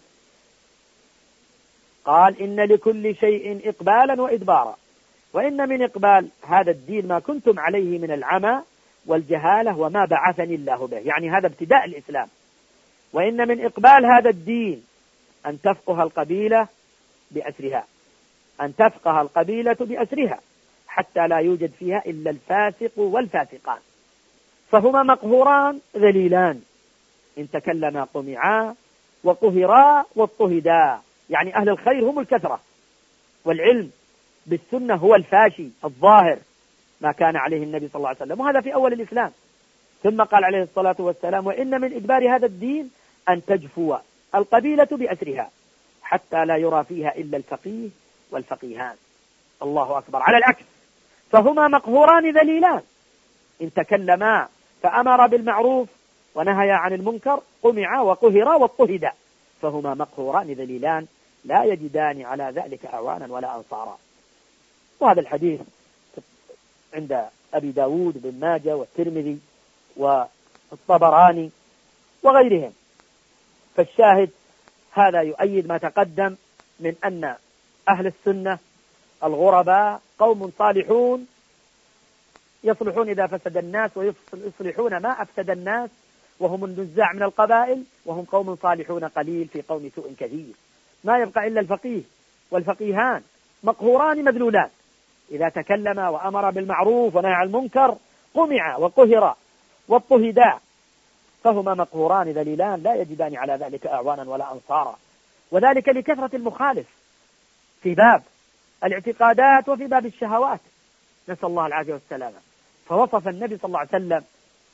قال إن لكل شيء إقبالا وإدبارا، وإن من إقبال هذا الدين ما كنتم عليه من العمى والجهالة وما بعثني الله به، يعني هذا ابتداء الإسلام. وإن من إقبال هذا الدين أن تفقه القبيلة بأسرها أن تفقه القبيلة بأسرها حتى لا يوجد فيها إلا الفاسق والفاسقان فهما مقهوران ذليلان إن تكلما قمعا وقهرا واضطهدا. يعني أهل الخير هم الكثرة، والعلم بالسنة هو الفاشي الظاهر ما كان عليه النبي صلى الله عليه وسلم، وهذا في أول الإسلام. ثم قال عليه الصلاة والسلام وإن من إجبار هذا الدين أن تجفو القبيلة بأسرها حتى لا يرى فيها إلا الفقيه والفقيهان. الله أكبر. على العكس فهما مقهوران ذليلان إن تكلما فأمر بالمعروف ونهيا عن المنكر قمعا وقهرا واضطهدا فهما مقهوران ذليلان لا يجدان على ذلك أعوانا ولا أنصارا. وهذا الحديث عند أبي داود بن ماجه والترمذي والطبراني وغيرهم. فالشاهد هذا يؤيد ما تقدم من أن أهل السنة الغرباء قوم صالحون يصلحون إذا فسد الناس ويصلحون ما أفسد الناس، وهم النزاع من القبائل، وهم قوم صالحون قليل في قوم سوء كثير. ما يبقى إلا الفقيه والفقيهان مقهوران مذلولان إذا تكلم وأمر بالمعروف ونهى عن المنكر قمع وقهر واضطهدا فهما مقهوران ذليلان لا يجدان على ذلك أعوانا ولا أنصارا. وذلك لكثرة المخالف في باب الاعتقادات وفي باب الشهوات، نسأل الله العافية والسلامة. فوصف النبي صلى الله عليه وسلم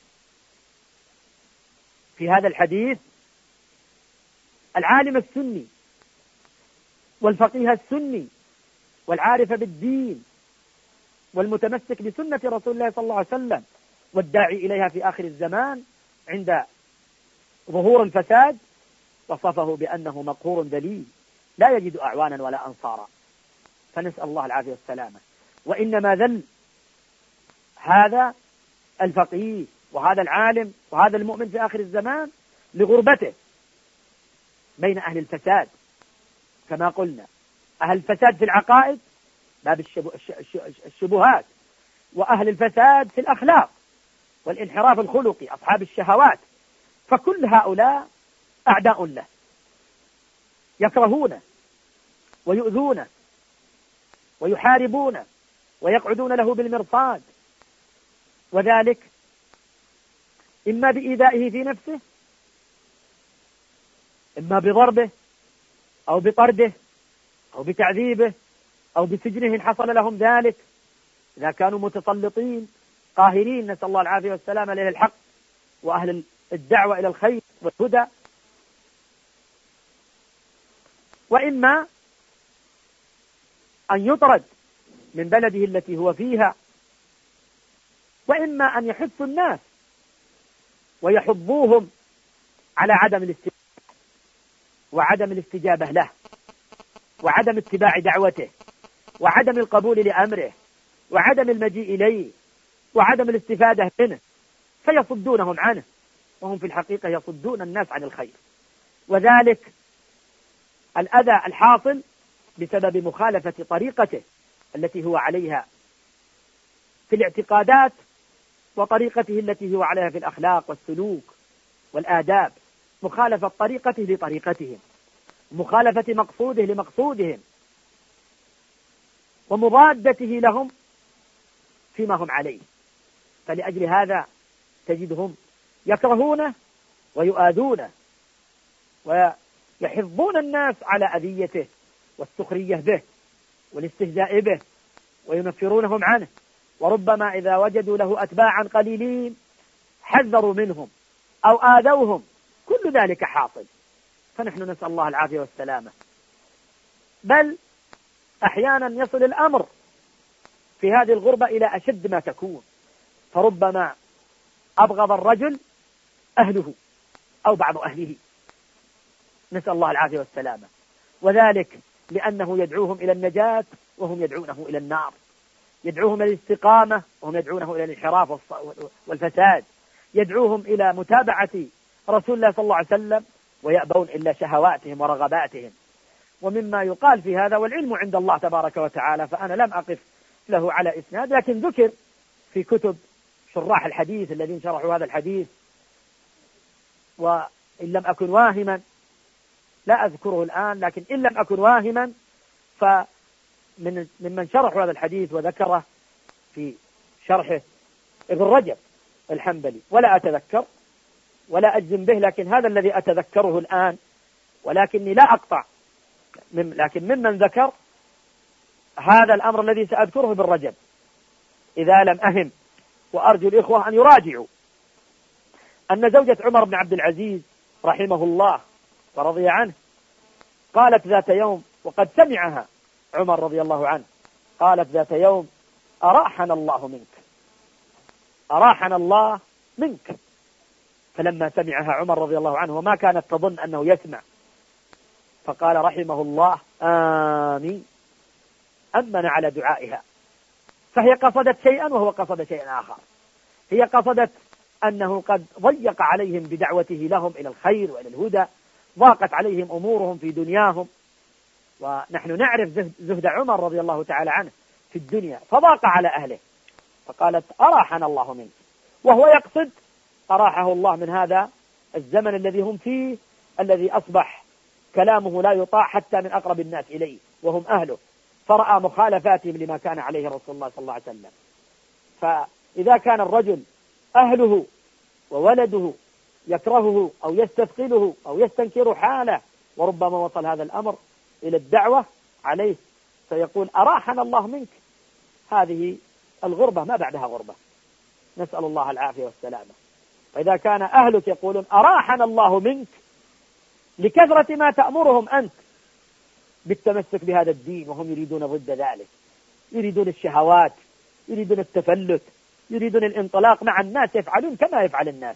في هذا الحديث العالم السني والفقيه السني والعارف بالدين والمتمسك بسنة رسول الله صلى الله عليه وسلم والداعي إليها في آخر الزمان عند ظهور الفساد، وصفه بأنه مقهور ذليل لا يجد أعوانا ولا أنصارا. فنسأل الله العافية والسلامة. وإنما ذل هذا الفقيه وهذا العالم وهذا المؤمن في آخر الزمان لغربته بين أهل الفساد، كما قلنا أهل الفساد في العقائد باب الشبهات، وأهل الفساد في الأخلاق والانحراف الخلقي أصحاب الشهوات. فكل هؤلاء أعداء له يكرهونه ويؤذونه ويحاربونه ويقعدون له بالمرصاد، وذلك إما بإيذائه في نفسه إما بضربه أو بطرده أو بتعذيبه أو بسجنه إن حصل لهم ذلك، إذا كانوا متسلطين قاهرين، نسأل الله العافية والسلامة، لأهل الحق وأهل الدعوة إلى الخير والهدى. وإما أن يطرد من بلده التي هو فيها، وإما أن يحث الناس ويحضوهم على عدم الاستجابة وعدم الاستجابة له وعدم اتباع دعوته وعدم القبول لأمره وعدم المجيء إليه وعدم الاستفادة منه، فيصدونهم عنه، وهم في الحقيقة يصدون الناس عن الخير. وذلك الأذى الحاصل بسبب مخالفة طريقته التي هو عليها في الاعتقادات، وطريقته التي هو عليها في الأخلاق والسلوك والآداب، مخالفة طريقته لطريقتهم، مخالفة مقصوده لمقصودهم، ومضادته لهم فيما هم عليه. فلأجل هذا تجدهم يكرهونه ويؤاذونه ويحضون الناس على أذيته والسخرية به والاستهزاء به، وينفرونهم عنه، وربما إذا وجدوا له أتباعا قليلين حذروا منهم أو آذوهم، كل ذلك حاصل. فنحن نسأل الله العافية والسلامة. بل أحيانا يصل الأمر في هذه الغربة إلى أشد ما تكون، فربما أبغض الرجل أهله أو بعض أهله، نسأل الله العافية والسلامة، وذلك لأنه يدعوهم إلى النجاة وهم يدعونه إلى النار، يدعوهم إلى الاستقامة وهم يدعونه إلى الانحراف والفساد، يدعوهم إلى متابعة رسول الله صلى الله عليه وسلم ويأبون إلا شهواتهم ورغباتهم. ومما يقال في هذا، والعلم عند الله تبارك وتعالى، فأنا لم أقف له على إسناد، لكن ذكر في كتب شراح الحديث الذين شرحوا هذا الحديث، وإن لم أكن واهما، لا أذكره الآن، لكن إن لم أكن واهما فمن من شرحوا هذا الحديث وذكره في شرحه ابن رجب الحنبلي، ولا أتذكر ولا أجزم به، لكن هذا الذي أتذكره الآن، ولكني لا أقطع من لكن ممن ذكر هذا الأمر الذي سأذكره ابن رجب إذا لم أهم، وأرجو الإخوة أن يراجعوا، أن زوجة عمر بن عبد العزيز رحمه الله ورضي عنه قالت ذات يوم، وقد سمعها عمر رضي الله عنه، قالت ذات يوم: أراحنا الله منك، أراحنا الله منك. فلما سمعها عمر رضي الله عنه، وما كانت تظن أنه يسمع، فقال رحمه الله: آمين، أمن على دعائها. فهي قصدت شيئا وهو قصد شيئا آخر. هي قصدت أنه قد ضيق عليهم بدعوته لهم إلى الخير وإلى الهدى، ضاقت عليهم أمورهم في دنياهم، ونحن نعرف زهد عمر رضي الله تعالى عنه في الدنيا، فضاق على أهله، فقالت: أراحنا الله منك، وهو يقصد أراحه الله من هذا الزمن الذي هم فيه، الذي أصبح كلامه لا يطاع حتى من أقرب الناس إليه وهم أهله، فرأى مخالفاتهم لما كان عليه رسول الله صلى الله عليه وسلم. فإذا كان الرجل أهله وولده يكرهه أو يستثقله أو يستنكر حاله، وربما وصل هذا الأمر إلى الدعوة عليه، فيقول: أراحنا الله منك. هذه الغربة ما بعدها غربة، نسأل الله العافية والسلامة. فإذا كان أهلك يقولون: أراحنا الله منك، لكثرة ما تأمرهم أنت بالتمسك بهذا الدين، وهم يريدون ضد ذلك، يريدون الشهوات، يريدون التفلت، يريدون الانطلاق مع الناس، يفعلون كما يفعل الناس،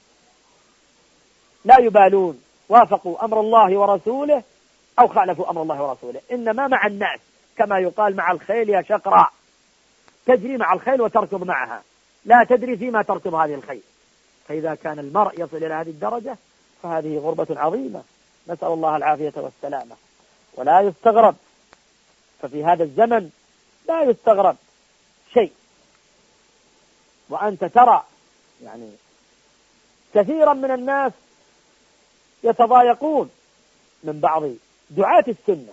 لا يبالون وافقوا أمر الله ورسوله أو خالفوا أمر الله ورسوله، إنما مع الناس، كما يقال: مع الخيل يا شقراء، تجري مع الخيل وتركض معها، لا تدري فيما تركض هذه الخيل. فإذا كان المرء يصل إلى هذه الدرجة فهذه غربة عظيمة، نسأل الله العافية والسلامة. ولا يستغرب، ففي هذا الزمن لا يستغرب شيء، وأنت ترى يعني كثيرا من الناس يتضايقون من بعض دعاة السنة،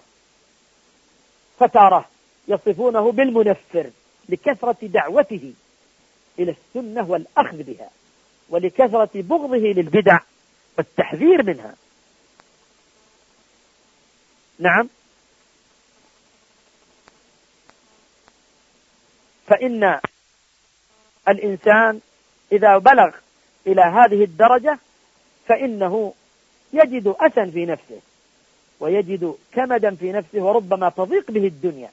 فترى يصفونه بالمنفر لكثرة دعوته إلى السنة والأخذ بها، ولكثرة بغضه للبدع والتحذير منها. نعم، فإن الإنسان إذا بلغ إلى هذه الدرجة فإنه يجد أسا في نفسه ويجد كمدا في نفسه وربما تضيق به الدنيا،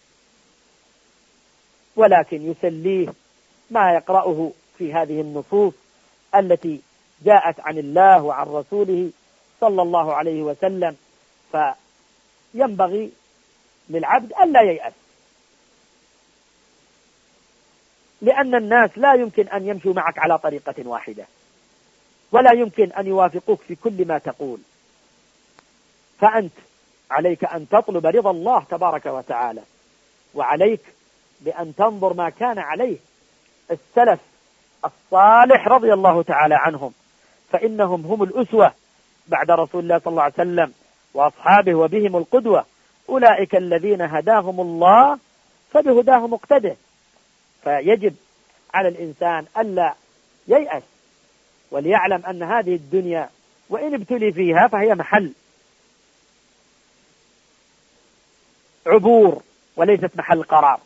ولكن يسليه ما يقرأه في هذه النصوص التي جاءت عن الله وعن رسوله صلى الله عليه وسلم. فينبغي للعبد ألا ييأس، لأن الناس لا يمكن أن يمشوا معك على طريقة واحدة، ولا يمكن أن يوافقوك في كل ما تقول، فأنت عليك أن تطلب رضا الله تبارك وتعالى، وعليك بأن تنظر ما كان عليه السلف الصالح رضي الله تعالى عنهم، فإنهم هم الأسوة بعد رسول الله صلى الله عليه وسلم وأصحابه، وبهم القدوة. أولئك الذين هداهم الله فبهداهم مقتده. فيجب على الإنسان ألا ييأس، وليعلم أن هذه الدنيا وإن ابتلي فيها فهي محل عبور وليست محل قرار،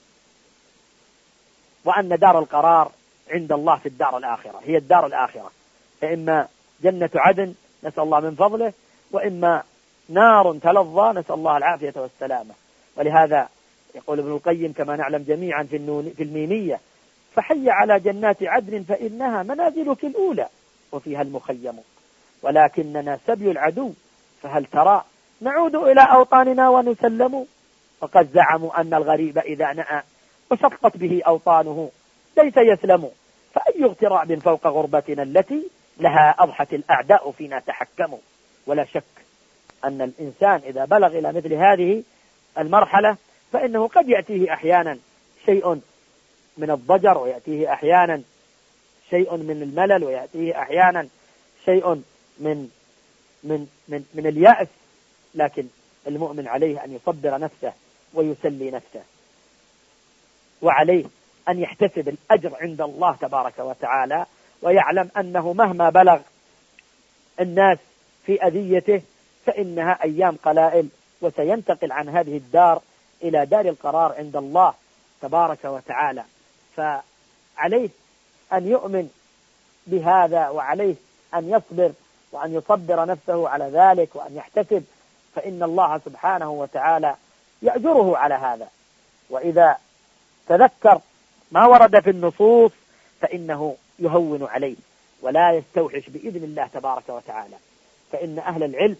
وأن دار القرار عند الله في الدار الآخرة، هي الدار الآخرة، فإما جنة عدن نسأل الله من فضله، وإما نار تلظى نسأل الله العافية والسلامة. ولهذا يقول ابن القيم كما نعلم جميعا في, في الميمية: فحي على جنات عدن فإنها منازلك الأولى وفيها المخيم، ولكننا سبي العدو فهل ترى نعود إلى أوطاننا ونسلم، وقد زعموا أن الغريب إذا نأى وشقت به أوطانه ليس يسلم، فأي اغتراب فوق غربتنا التي لها أضحت الأعداء فينا تحكموا. ولا شك أن الإنسان إذا بلغ إلى مثل هذه المرحلة فإنه قد يأتيه أحيانا شيء من الضجر، ويأتيه أحيانا شيء من الملل، ويأتيه أحيانا شيء من من من من اليأس، لكن المؤمن عليه أن يصبر نفسه ويسلي نفسه، وعليه أن يحتسب الأجر عند الله تبارك وتعالى، ويعلم أنه مهما بلغ الناس في أذيته فإنها أيام قلائل، وسينتقل عن هذه الدار إلى دار القرار عند الله تبارك وتعالى. فعليه أن يؤمن بهذا، وعليه أن يصبر وأن يصبر نفسه على ذلك، وأن يحتسب، فإن الله سبحانه وتعالى يأجره على هذا. وإذا تذكر ما ورد في النصوص فإنه يهون عليه ولا يستوحش بإذن الله تبارك وتعالى. فإن أهل العلم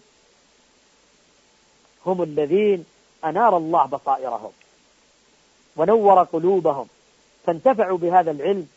هم الذين أنار الله بصائرهم ونور قلوبهم، فانتفعوا بهذا العلم،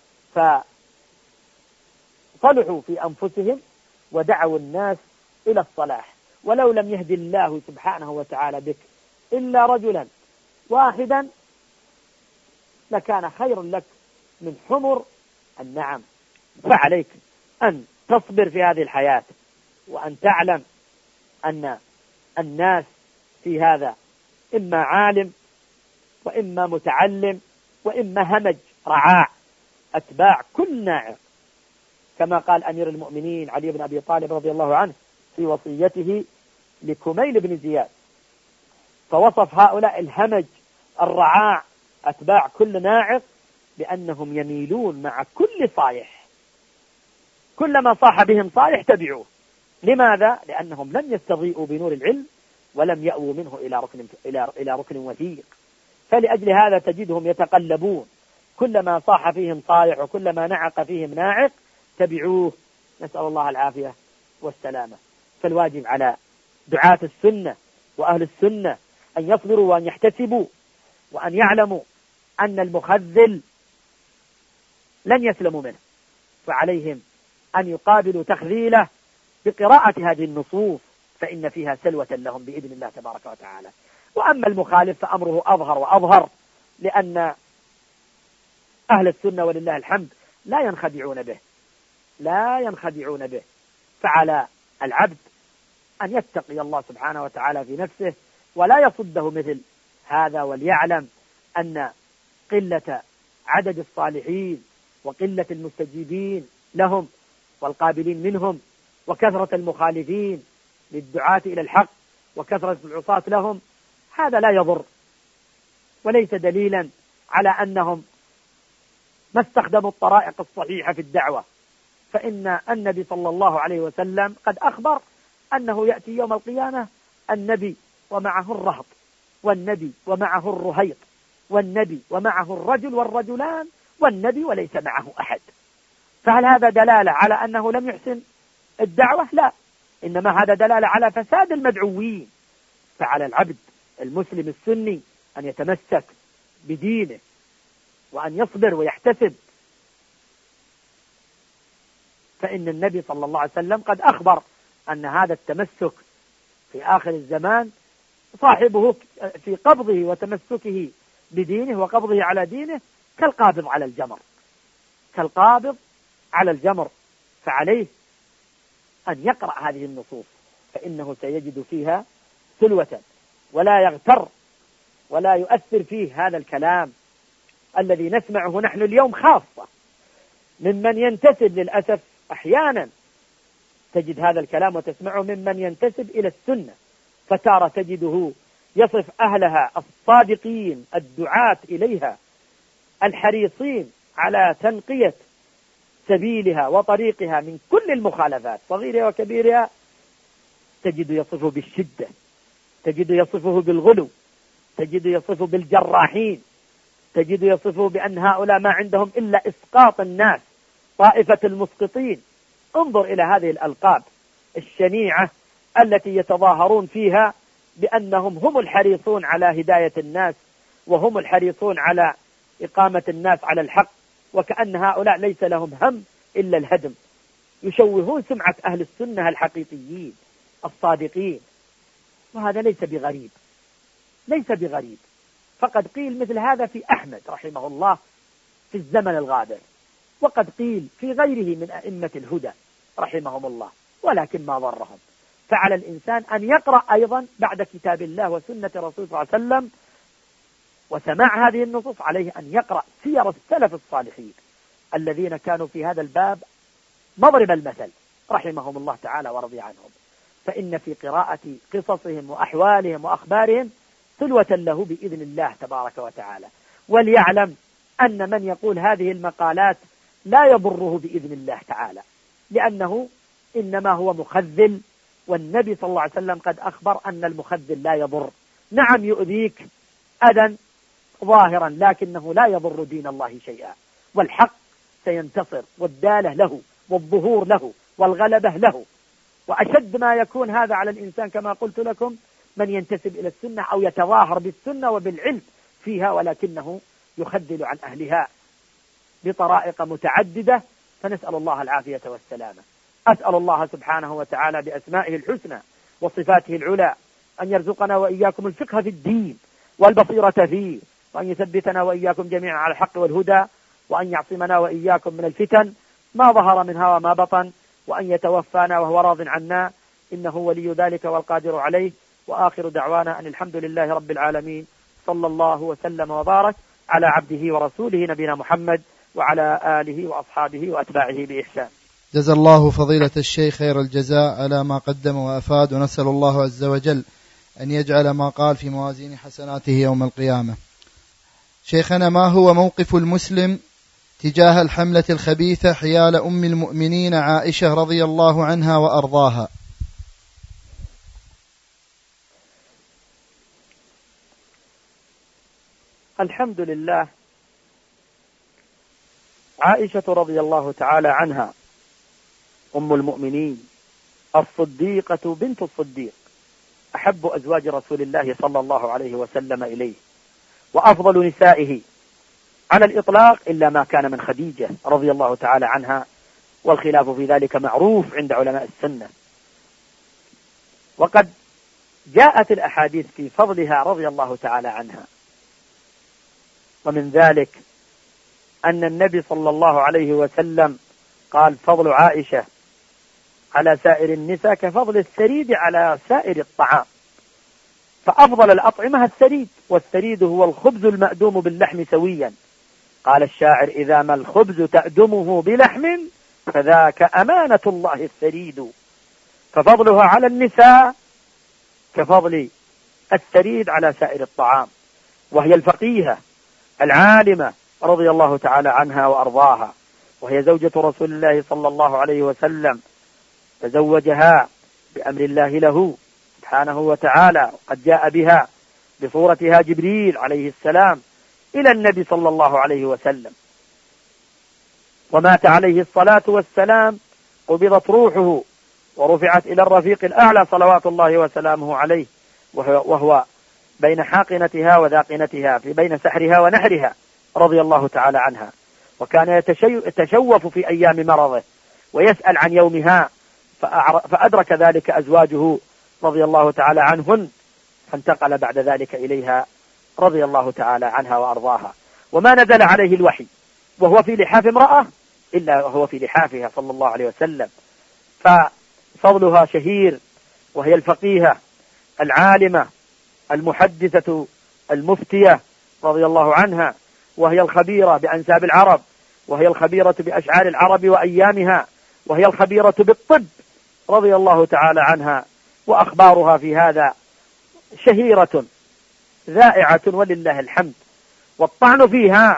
فصلحوا في أنفسهم ودعوا الناس إلى الصلاح. ولو لم يهدي الله سبحانه وتعالى بك إلا رجلا واحدا لكان خير لك من حمر النعم. فعليك أن تصبر في هذه الحياة، وأن تعلم أن الناس في هذا إما عالم وإما متعلم وإما همج رعاع أتباع كل ناعق، كما قال أمير المؤمنين علي بن أبي طالب رضي الله عنه في وصيته لكميل بن زياد، فوصف هؤلاء الهمج الرعاع أتباع كل ناعق بأنهم يميلون مع كل صايح، كلما صاح بهم صايح تبعوه. لماذا؟ لأنهم لم يستضيئوا بنور العلم ولم يأووا منه إلى ركن إلى إلى ركن وثيق. فلأجل هذا تجدهم يتقلبون، كلما صاح فيهم صايح وكلما نعق فيهم ناعق تبعوه، نسأل الله العافية والسلامة. فالواجب على دعاة السنة وأهل السنة أن يصبروا وأن يحتسبوا، وأن يعلموا أن المخذل لن يسلموا منه، فعليهم أن يقابلوا تخذيله بقراءة هذه النصوص، فإن فيها سلوة لهم بإذن الله تبارك وتعالى. وأما المخالف فأمره أظهر وأظهر، لأن أهل السنة ولله الحمد لا ينخدعون به لا ينخدعون به فعلى العبد أن يتقي الله سبحانه وتعالى في نفسه ولا يصده مثل هذا، وليعلم أن قلة عدد الصالحين وقلة المستجيبين لهم والقابلين منهم وكثرة المخالفين للدعاة إلى الحق وكثرة العصاة لهم هذا لا يضر، وليس دليلا على أنهم ما استخدموا الطرائق الصحيحة في الدعوة، فإن النبي صلى الله عليه وسلم قد أخبر أنه يأتي يوم القيامة النبي ومعه الرهط، والنبي ومعه الرهيط، والنبي ومعه الرجل والرجلان، والنبي وليس معه أحد. فهل هذا دلالة على أنه لم يحسن الدعوة؟ لا، إنما هذا دلالة على فساد المدعوين. فعلى العبد المسلم السني أن يتمسك بدينه وأن يصبر ويحتسب، فإن النبي صلى الله عليه وسلم قد أخبر أن هذا التمسك في آخر الزمان صاحبه في قبضه وتمسكه بدينه وقبضه على دينه كالقابض على الجمر، كالقابض على الجمر. فعليه أن يقرأ هذه النصوص، فإنه سيجد فيها سلوة، ولا يغتر ولا يؤثر فيه هذا الكلام الذي نسمعه نحن اليوم، خاصة ممن ينتسب، للأسف أحيانا تجد هذا الكلام وتسمعه ممن ينتسب إلى السنة، فتارة تجده يصف أهلها الصادقين الدعاة إليها الحريصين على تنقية سبيلها وطريقها من كل المخالفات صغيرها وكبيرها، تجد يصفه بالشدة، تجد يصفه بالغلو، تجد يصفه بالجراحين، تجد يصفه بأن هؤلاء ما عندهم إلا إسقاط الناس، طائفة المسقطين. انظر إلى هذه الألقاب الشنيعة التي يتظاهرون فيها بأنهم هم الحريصون على هداية الناس، وهم الحريصون على إقامة الناس على الحق، وكأن هؤلاء ليس لهم هم إلا الهدم. يشوهون سمعة أهل السنة الحقيقيين الصادقين، وهذا ليس بغريب، ليس بغريب. فقد قيل مثل هذا في أحمد رحمه الله في الزمن الغابر، وقد قيل في غيره من أئمة الهدى رحمهم الله، ولكن ما ضرهم. فعلى الإنسان أن يقرأ أيضا بعد كتاب الله وسنة رسول صلى الله عليه وسلم وسماع هذه النصوص، عليه أن يقرأ سير السلف الصالحين الذين كانوا في هذا الباب مضرب المثل رحمهم الله تعالى ورضي عنهم، فإن في قراءة قصصهم وأحوالهم وأخبارهم سلوة له بإذن الله تبارك وتعالى. وليعلم أن من يقول هذه المقالات لا يضره بإذن الله تعالى، لأنه إنما هو مخذل، والنبي صلى الله عليه وسلم قد أخبر أن المخذل لا يضر. نعم يؤذيك أذى ظاهرا، لكنه لا يضر دين الله شيئا، والحق سينتصر، والدالة له، والظهور له، والغلبة له. وأشد ما يكون هذا على الإنسان كما قلت لكم من ينتسب إلى السنة أو يتظاهر بالسنة وبالعلم فيها، ولكنه يخذل عن أهلها بطرائق متعددة، فنسأل الله العافية والسلامة. أسأل الله سبحانه وتعالى بأسمائه الحسنى وصفاته العلى أن يرزقنا وإياكم الفقه في الدين والبصيرة فيه، وأن يثبتنا وإياكم جميعا على الحق والهدى، وأن يعصمنا وإياكم من الفتن ما ظهر منها وما بطن، وأن يتوفانا وهو راض عنا، إنه ولي ذلك والقادر عليه. وآخر دعوانا أن الحمد لله رب العالمين، صلى الله وسلم وبارك على عبده ورسوله نبينا محمد وعلى آله وأصحابه وأتباعه بإحسان. جزا الله فضيلة الشيخ خير الجزاء على ما قدم وأفاد، ونسأل الله عز وجل أن يجعل ما قال في موازين حسناته يوم القيامة. شيخنا، ما هو موقف المسلم تجاه الحملة الخبيثة حيال أم المؤمنين عائشة رضي الله عنها وأرضاها؟ الحمد لله، عائشة رضي الله تعالى عنها أم المؤمنين الصديقة بنت الصديق، أحب أزواج رسول الله صلى الله عليه وسلم إليه، وأفضل نسائه على الإطلاق، إلا ما كان من خديجة رضي الله تعالى عنها، والخلاف في ذلك معروف عند علماء السنة. وقد جاءت الأحاديث في فضلها رضي الله تعالى عنها، ومن ذلك أن النبي صلى الله عليه وسلم قال: فضل عائشة على سائر النساء كفضل الثريد على سائر الطعام، فأفضل الأطعمة الثريد، والثريد هو الخبز المأدوم باللحم سويا. قال الشاعر: إذا ما الخبز تأدمه بلحم فذاك أمانة الله الثريد. ففضلها على النساء كفضل الثريد على سائر الطعام، وهي الفقيهة العالمة رضي الله تعالى عنها وأرضاها، وهي زوجة رسول الله صلى الله عليه وسلم، تزوجها بأمر الله له سبحانه وتعالى، وقد جاء بها بصورتها جبريل عليه السلام إلى النبي صلى الله عليه وسلم، ومات عليه الصلاة والسلام، قبضت روحه ورفعت إلى الرفيق الأعلى صلوات الله وسلامه عليه، وهو بين حاقنتها وذاقنتها، في بين سحرها ونحرها رضي الله تعالى عنها. وكان يتشوف في أيام مرضه ويسأل عن يومها، فأدرك ذلك أزواجه رضي الله تعالى عنهن، فانتقل بعد ذلك إليها رضي الله تعالى عنها وأرضاها. وما نزل عليه الوحي وهو في لحاف امرأة إلا وهو في لحافها صلى الله عليه وسلم، ففضلها شهير، وهي الفقيهة العالمة المحدثة المفتية رضي الله عنها، وهي الخبيرة بأنساب العرب، وهي الخبيرة بأشعار العرب وأيامها، وهي الخبيرة بالطب رضي الله تعالى عنها، وأخبارها في هذا شهيرة ذائعة ولله الحمد. والطعن فيها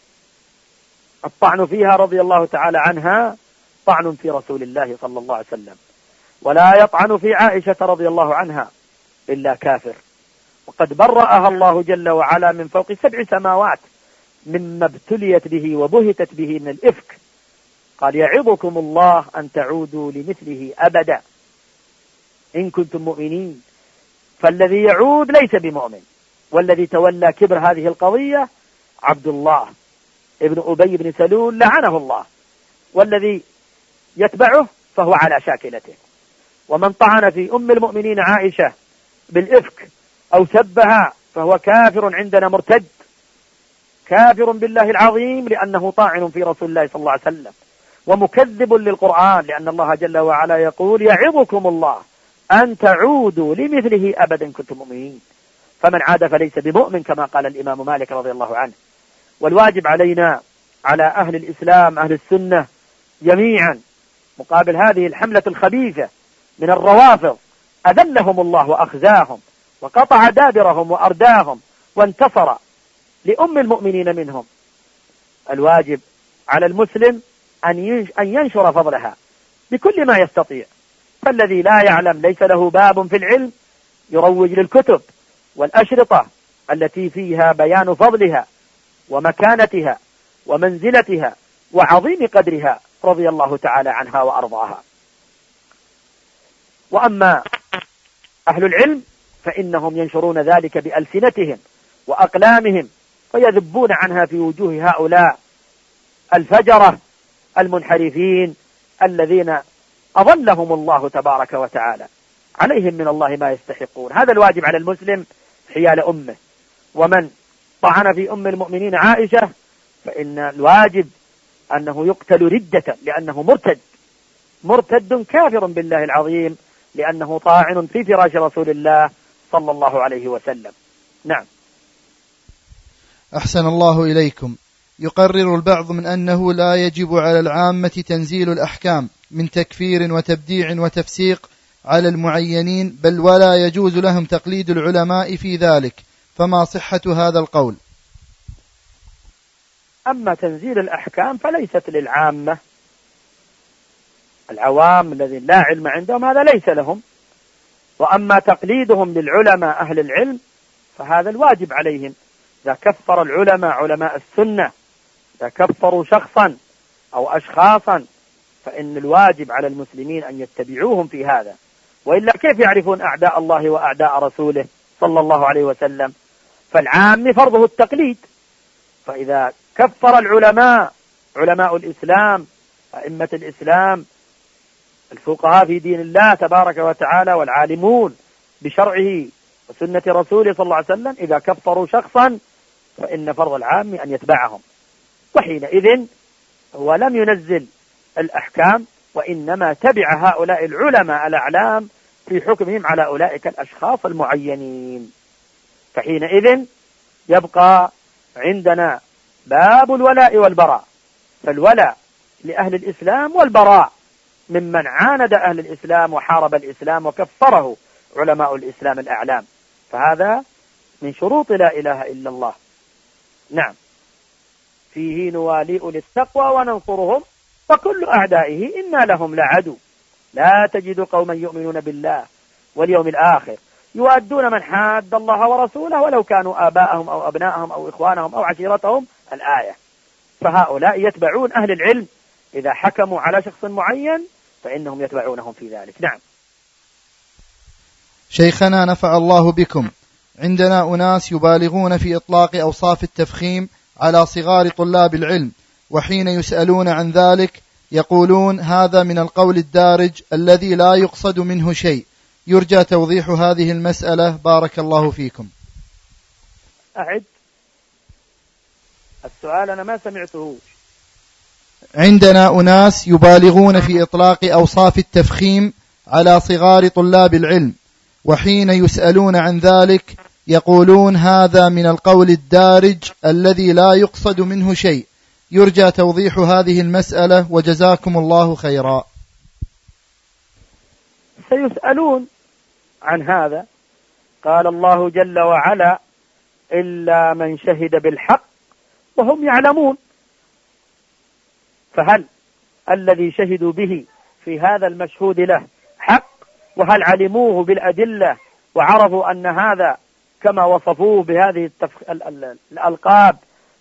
الطعن فيها رضي الله تعالى عنها طعن في رسول الله صلى الله عليه وسلم، ولا يطعن في عائشة رضي الله عنها إلا كافر، وقد برأها الله جل وعلا من فوق سبع سماوات مما ابتليت به وبهتت به من الإفك. قال: يعظكم الله أن تعودوا لمثله أبدا إن كنتم مؤمنين. فالذي يعود ليس بمؤمن، والذي تولى كبر هذه القضية عبد الله ابن أبي بن سلول لعنه الله، والذي يتبعه فهو على شاكلته. ومن طعن في أم المؤمنين عائشة بالإفك أو سبها فهو كافر عندنا مرتد، كافر بالله العظيم، لأنه طاعن في رسول الله صلى الله عليه وسلم، ومكذب للقرآن، لأن الله جل وعلا يقول: يعظكم الله أن تعودوا لمثله أبدا كنتم مؤمنين. فمن عاد فليس بمؤمن، كما قال الإمام مالك رضي الله عنه. والواجب علينا على أهل الإسلام أهل السنة جميعا مقابل هذه الحملة الخبيثة من الروافض، أذلهم الله وأخزاهم وقطع دابرهم وأرداهم وانتصر لأم المؤمنين منهم. الواجب على المسلم أن ينشر فضلها بكل ما يستطيع، فالذي لا يعلم ليس له باب في العلم يروج للكتب والأشرطة التي فيها بيان فضلها ومكانتها ومنزلتها وعظيم قدرها رضي الله تعالى عنها وأرضاها. وأما أهل العلم فإنهم ينشرون ذلك بألسنتهم وأقلامهم، فيذبون عنها في وجوه هؤلاء الفجرة المنحرفين الذين أضلهم الله تبارك وتعالى. عليهم من الله ما يستحقون. هذا الواجب على المسلم حيال أمه. ومن طعن في أم المؤمنين عائشة فإن الواجب أنه يقتل ردة، لأنه مرتد مرتد كافر بالله العظيم، لأنه طاعن في فراش رسول الله صلى الله عليه وسلم. نعم. أحسن الله إليكم. يقرر البعض من أنه لا يجب على العامة تنزيل الأحكام من تكفير وتبديع وتفسيق على المعينين، بل ولا يجوز لهم تقليد العلماء في ذلك، فما صحة هذا القول؟ أما تنزيل الأحكام فليست للعامة، العوام الذين لا علم عندهم هذا ليس لهم. وأما تقليدهم للعلماء أهل العلم فهذا الواجب عليهم. إذا كفر العلماء علماء السنة، إذا كفروا شخصا أو أشخاصا، فإن الواجب على المسلمين أن يتبعوهم في هذا، وإلا كيف يعرفون أعداء الله وأعداء رسوله صلى الله عليه وسلم؟ فالعام فرضه التقليد. فإذا كفر العلماء علماء الإسلام أئمة الإسلام الفقهاء في دين الله تبارك وتعالى والعالمون بشرعه وسنة رسوله صلى الله عليه وسلم، إذا كفروا شخصا فإن فرض العام أن يتبعهم، وحينئذ هو لم ينزل الأحكام، وإنما تبع هؤلاء العلماء الأعلام في حكمهم على أولئك الأشخاص المعينين. فحينئذ يبقى عندنا باب الولاء والبراء، فالولاء لأهل الإسلام والبراء ممن عاند أهل الإسلام وحارب الإسلام وكفره علماء الإسلام الأعلام. فهذا من شروط لا إله إلا الله. نعم، فيه نوالي أولي التقوى وننصرهم وكل أعدائه إنا لهم لعدو. لا تجد قوما يؤمنون بالله واليوم الآخر يؤدون من حاد الله ورسوله ولو كانوا آباءهم أو أبناءهم أو إخوانهم أو عشيرتهم، الآية. فهؤلاء يتبعون أهل العلم، إذا حكموا على شخص معين فإنهم يتبعونهم في ذلك. نعم. شيخنا نفع الله بكم، عندنا أناس يبالغون في إطلاق أوصاف التفخيم على صغار طلاب العلم، وحين يسألون عن ذلك يقولون هذا من القول الدارج الذي لا يقصد منه شيء، يرجى توضيح هذه المسألة بارك الله فيكم. أعد السؤال، أنا ما سمعته. عندنا أناس يبالغون في إطلاق أوصاف التفخيم على صغار طلاب العلم، وحين يسألون عن ذلك يقولون هذا من القول الدارج الذي لا يقصد منه شيء، يرجى توضيح هذه المسألة وجزاكم الله خيرا. سيسألون عن هذا. قال الله جل وعلا إلا من شهد بالحق وهم يعلمون. فهل الذي شهدوا به في هذا المشهود له حق؟ وهل علموه بالأدلة وعرفوا أن هذا كما وصفوه بهذه التفخ... ال... ال... الألقاب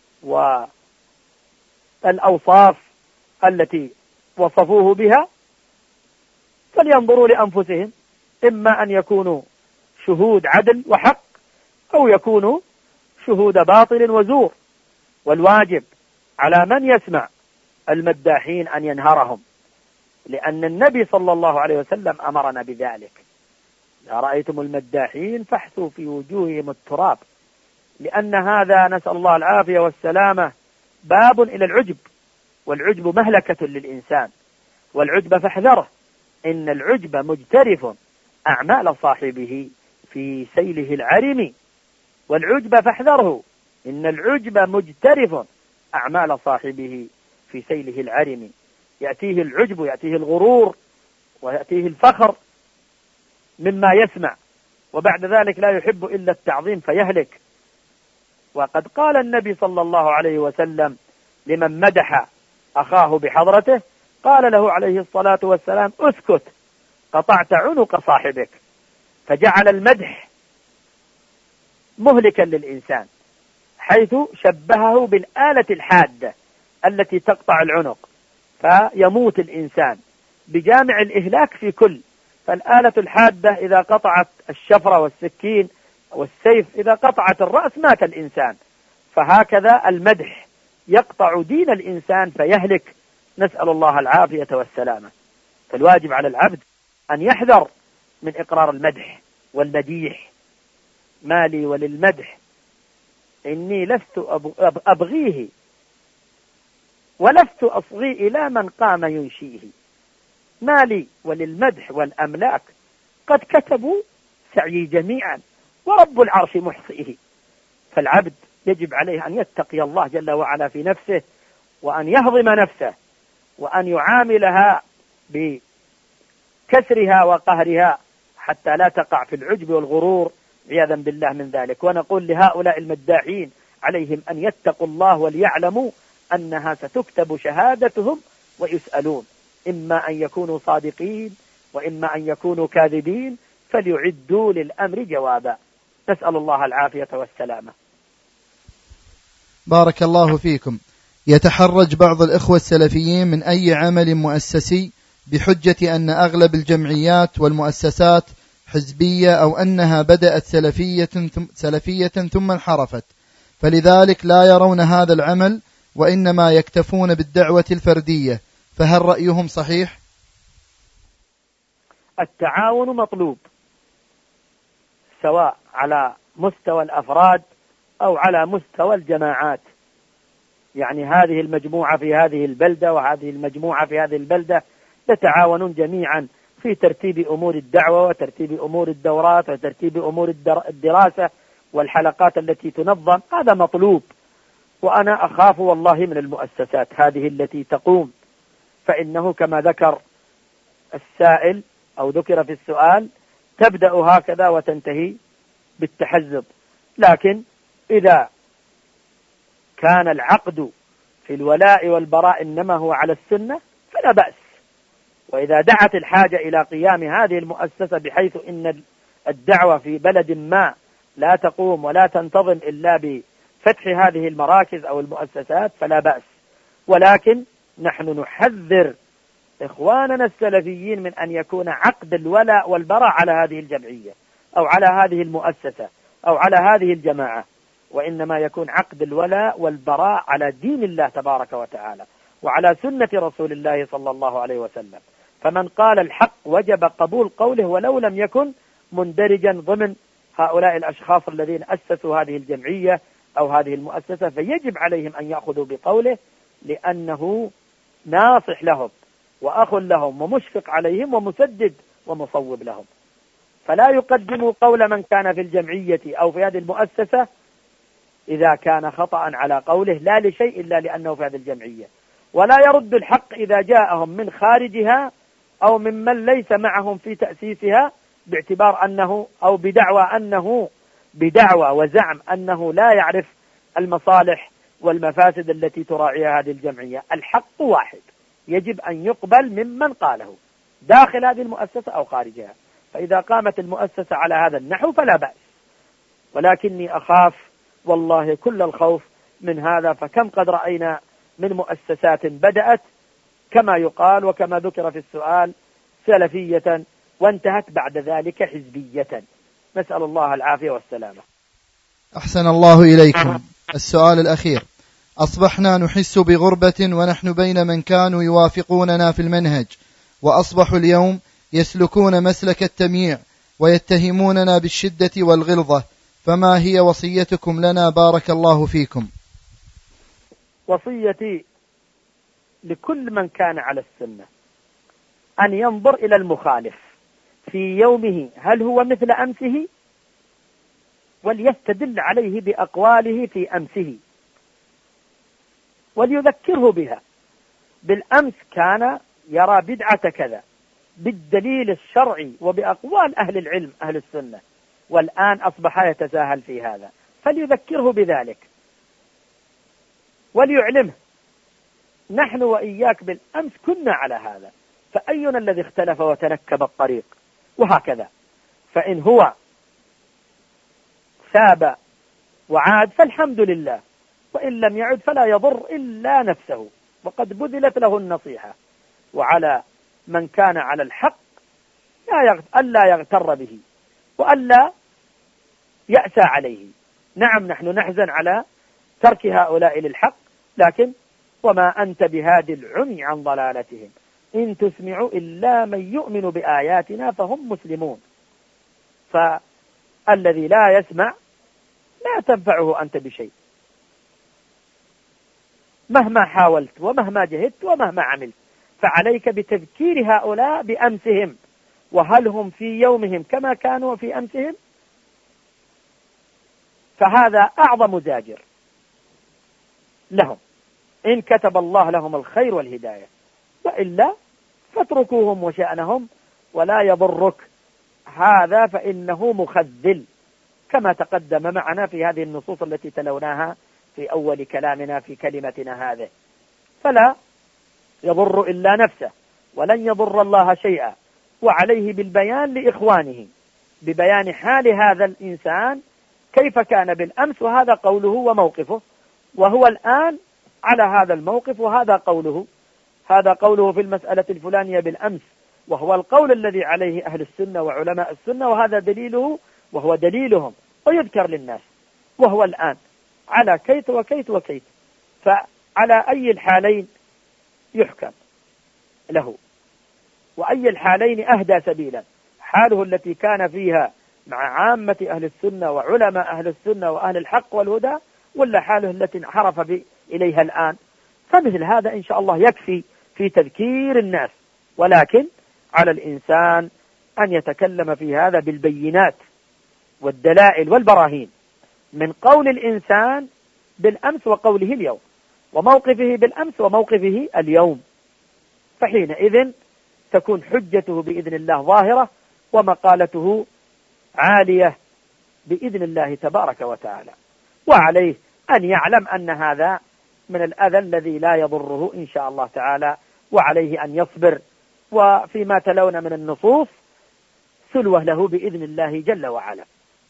والأوصاف التي وصفوه بها؟ فلينظروا لأنفسهم، إما أن يكونوا شهود عدل وحق أو يكونوا شهود باطل وزور. والواجب على من يسمع المداحين أن ينهرهم، لأن النبي صلى الله عليه وسلم أمرنا بذلك. إذا رأيتم المداحين فاحثوا في وجوههم التراب، لأن هذا نسأل الله العافية والسلامة باب إلى العجب، والعجب مهلكة للإنسان، والعجب فاحذره، إن العجب مجترف أعمال صاحبه في سيله العرم. والعجب فاحذره، إن العجب مجترف أعمال صاحبه في سيله العرم. يأتيه العجب، يأتيه الغرور، ويأتيه الفخر مما يسمع، وبعد ذلك لا يحب إلا التعظيم فيهلك. وقد قال النبي صلى الله عليه وسلم لمن مدح أخاه بحضرته، قال له عليه الصلاة والسلام اسكت قطعت عنق صاحبك. فجعل المدح مهلكا للإنسان، حيث شبهه بالآلة الحادة التي تقطع العنق، فيموت الإنسان بجامع الإهلاك في كل. فالآلة الحادة إذا قطعت الشفرة والسكين والسيف، إذا قطعت الرأس مات الإنسان. فهكذا المدح يقطع دين الإنسان فيهلك، نسأل الله العافية والسلامة. فالواجب على العبد أن يحذر من إقرار المدح والمديح. ما لي وللمدح إني لست أبغيه ولست أصغي إلى من قام ينشيه. ما لي وللمدح والأملاك قد كتبوا سعي جميعا ورب العرش محصئه. فالعبد يجب عليه أن يتقي الله جل وعلا في نفسه، وأن يهضم نفسه، وأن يعاملها بكسرها وقهرها حتى لا تقع في العجب والغرور عياذا بالله من ذلك. ونقول لهؤلاء المداحين عليهم أن يتقوا الله وليعلموا أنها ستكتب شهادتهم ويسألون، إما أن يكونوا صادقين وإما أن يكونوا كاذبين، فليعدوا للأمر جوابا. نسأل الله العافية والسلامة. بارك الله فيكم. يتحرج بعض الإخوة السلفيين من أي عمل مؤسسي بحجة أن أغلب الجمعيات والمؤسسات حزبية، أو أنها بدأت سلفية سلفية ثم انحرفت، فلذلك لا يرون هذا العمل وإنما يكتفون بالدعوة الفردية، فهل رأيهم صحيح؟ التعاون مطلوب، سواء على مستوى الأفراد أو على مستوى الجماعات. يعني هذه المجموعة في هذه البلدة وهذه المجموعة في هذه البلدة يتعاونون جميعا في ترتيب أمور الدعوة وترتيب أمور الدورات وترتيب أمور الدراسة والحلقات التي تنظم. هذا مطلوب. وأنا أخاف والله من المؤسسات هذه التي تقوم، فإنه كما ذكر السائل أو ذكر في السؤال تبدأ هكذا وتنتهي بالتحزب. لكن إذا كان العقد في الولاء والبراء إنما هو على السنة فلا بأس. وإذا دعت الحاجة إلى قيام هذه المؤسسة بحيث إن الدعوة في بلد ما لا تقوم ولا تنتظم إلا بفتح هذه المراكز أو المؤسسات فلا بأس. ولكن نحن نحذر إخواننا السلفيين من أن يكون عقد الولاء والبراء على هذه الجمعية أو على هذه المؤسسة أو على هذه الجماعة، وإنما يكون عقد الولاء والبراء على دين الله تبارك وتعالى وعلى سنة رسول الله صلى الله عليه وسلم. فمن قال الحق وجب قبول قوله ولو لم يكن مندرجا ضمن هؤلاء الأشخاص الذين أسسوا هذه الجمعية أو هذه المؤسسة، فيجب عليهم أن يأخذوا بقوله لأنه ناصح لهم وأخ لهم ومشفق عليهم ومسدد ومصوب لهم. فلا يقدموا قول من كان في الجمعية أو في هذه المؤسسة إذا كان خطأ على قوله لا لشيء إلا لأنه في هذه الجمعية، ولا يرد الحق إذا جاءهم من خارجها أو ممن ليس معهم في تأسيسها باعتبار أنه أو بدعوى أنه بدعوى وزعم أنه لا يعرف المصالح والمفاسد التي تراعيها هذه الجمعية. الحق واحد يجب أن يقبل ممن قاله داخل هذه المؤسسة أو خارجها. فإذا قامت المؤسسة على هذا النحو فلا بأس، ولكني أخاف والله كل الخوف من هذا. فكم قد رأينا من مؤسسات بدأت كما يقال وكما ذكر في السؤال سلفية وانتهت بعد ذلك حزبية، نسأل الله العافية والسلامة. أحسن الله إليكم. السؤال الأخير: أصبحنا نحس بغربة ونحن بين من كانوا يوافقوننا في المنهج، وأصبحوا اليوم يسلكون مسلك التمييع ويتهموننا بالشدة والغلظة، فما هي وصيتكم لنا بارك الله فيكم؟ وصيتي لكل من كان على السنة أن ينظر إلى المخالف في يومه هل هو مثل أمسه، وليستدل عليه بأقواله في أمسه وليذكره بها. بالأمس كان يرى بدعة كذا بالدليل الشرعي وبأقوال أهل العلم أهل السنة، والآن أصبح يتساهل في هذا، فليذكره بذلك وليعلمه نحن وإياك بالأمس كنا على هذا، فأينا الذي اختلف وتنكب الطريق، وهكذا. فإن هو ثاب وعاد فالحمد لله، وإن لم يعد فلا يضر إلا نفسه، وقد بذلت له النصيحة. وعلى من كان على الحق ألا يغتر به وألا يأسى عليه. نعم نحن نحزن على ترك هؤلاء للحق، لكن وما أنت بهادي العمي عن ضلالتهم إن تسمع إلا من يؤمن بآياتنا فهم مسلمون. فالذي لا يسمع لا تنفعه أنت بشيء مهما حاولت ومهما جهدت ومهما عملت. فعليك بتذكير هؤلاء بأمسهم، وهل هم في يومهم كما كانوا في أمسهم؟ فهذا أعظم زاجر لهم إن كتب الله لهم الخير والهداية، وإلا فاتركوهم وشأنهم ولا يضرك هذا، فإنه مخذل كما تقدم معنا في هذه النصوص التي تلوناها في أول كلامنا في كلمتنا هذه. فلا يضر إلا نفسه ولن يضر الله شيئا، وعليه بالبيان لإخوانه ببيان حال هذا الإنسان كيف كان بالأمس، وهذا قوله وموقفه، وهو الآن على هذا الموقف وهذا قوله. هذا قوله في المسألة الفلانية بالأمس، وهو القول الذي عليه أهل السنة وعلماء السنة، وهذا دليله وهو دليلهم، ويذكر للناس، وهو الآن على كيت وكيت وكيت. فعلى أي الحالين يحكم له، وأي الحالين أهدى سبيلا، حاله التي كان فيها مع عامة أهل السنة وعلماء أهل السنة وأهل الحق والهدى، ولا حاله التي انحرف إليها الآن. فمثل هذا إن شاء الله يكفي في تذكير الناس، ولكن على الإنسان أن يتكلم في هذا بالبينات والدلائل والبراهين من قول الإنسان بالأمس وقوله اليوم، وموقفه بالأمس وموقفه اليوم، فحينئذ تكون حجته بإذن الله ظاهرة ومقالته عالية بإذن الله تبارك وتعالى. وعليه أن يعلم أن هذا من الأذى الذي لا يضره إن شاء الله تعالى، وعليه أن يصبر. وفيما تلون من النصوص سلوة له بإذن الله جل وعلا.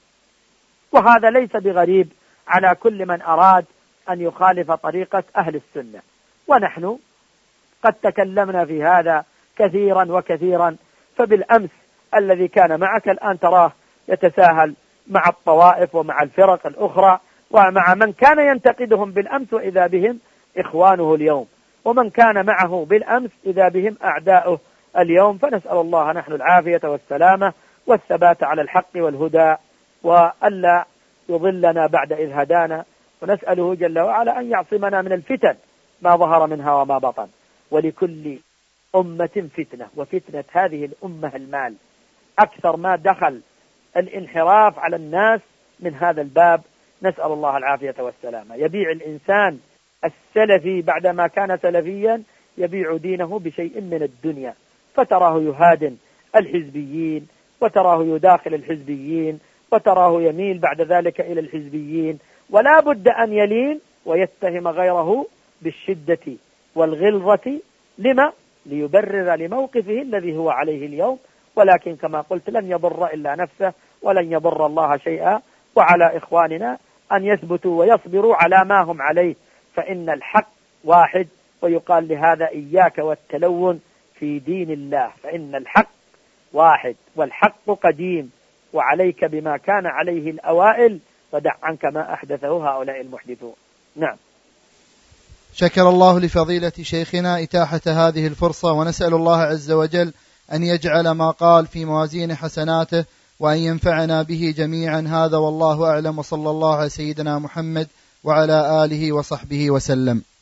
وهذا ليس بغريب على كل من أراد أن يخالف طريقة أهل السنة، ونحن قد تكلمنا في هذا كثيرا وكثيرا. فبالأمس الذي كان معك الآن تراه يتساهل مع الطوائف ومع الفرق الأخرى ومع من كان ينتقدهم بالأمس وإذا بهم إخوانه اليوم، ومن كان معه بالأمس إذا بهم أعداؤه اليوم. فنسأل الله نحن العافية والسلامة والثبات على الحق والهدى، وألا يضلنا بعد إذ هدانا. ونسأله جل وعلا أن يعصمنا من الفتن ما ظهر منها وما بطن. ولكل أمة فتنة، وفتنة هذه الأمة المال. أكثر ما دخل الانحراف على الناس من هذا الباب، نسأل الله العافية والسلامة. يبيع الإنسان السلفي بعدما كان سلفيا، يبيع دينه بشيء من الدنيا، فتراه يهادن الحزبيين، وتراه يداخل الحزبيين، وتراه يميل بعد ذلك إلى الحزبيين، ولا بد أن يلين ويتهم غيره بالشدة والغلظة. لما؟ ليبرر لموقفه الذي هو عليه اليوم. ولكن كما قلت لن يضر إلا نفسه ولن يضر الله شيئا. وعلى إخواننا أن يثبتوا ويصبروا على ما هم عليه، فإن الحق واحد. ويقال لهذا إياك والتلون في دين الله، فإن الحق واحد والحق قديم، وعليك بما كان عليه الأوائل ودع عنك ما أحدثه هؤلاء المحدثون. نعم. شكر الله لفضيلة شيخنا إتاحة هذه الفرصة، ونسأل الله عز وجل أن يجعل ما قال في موازين حسناته، وأن ينفعنا به جميعا. هذا والله أعلم، وصلى الله على سيدنا محمد وعلى آله وصحبه وسلم.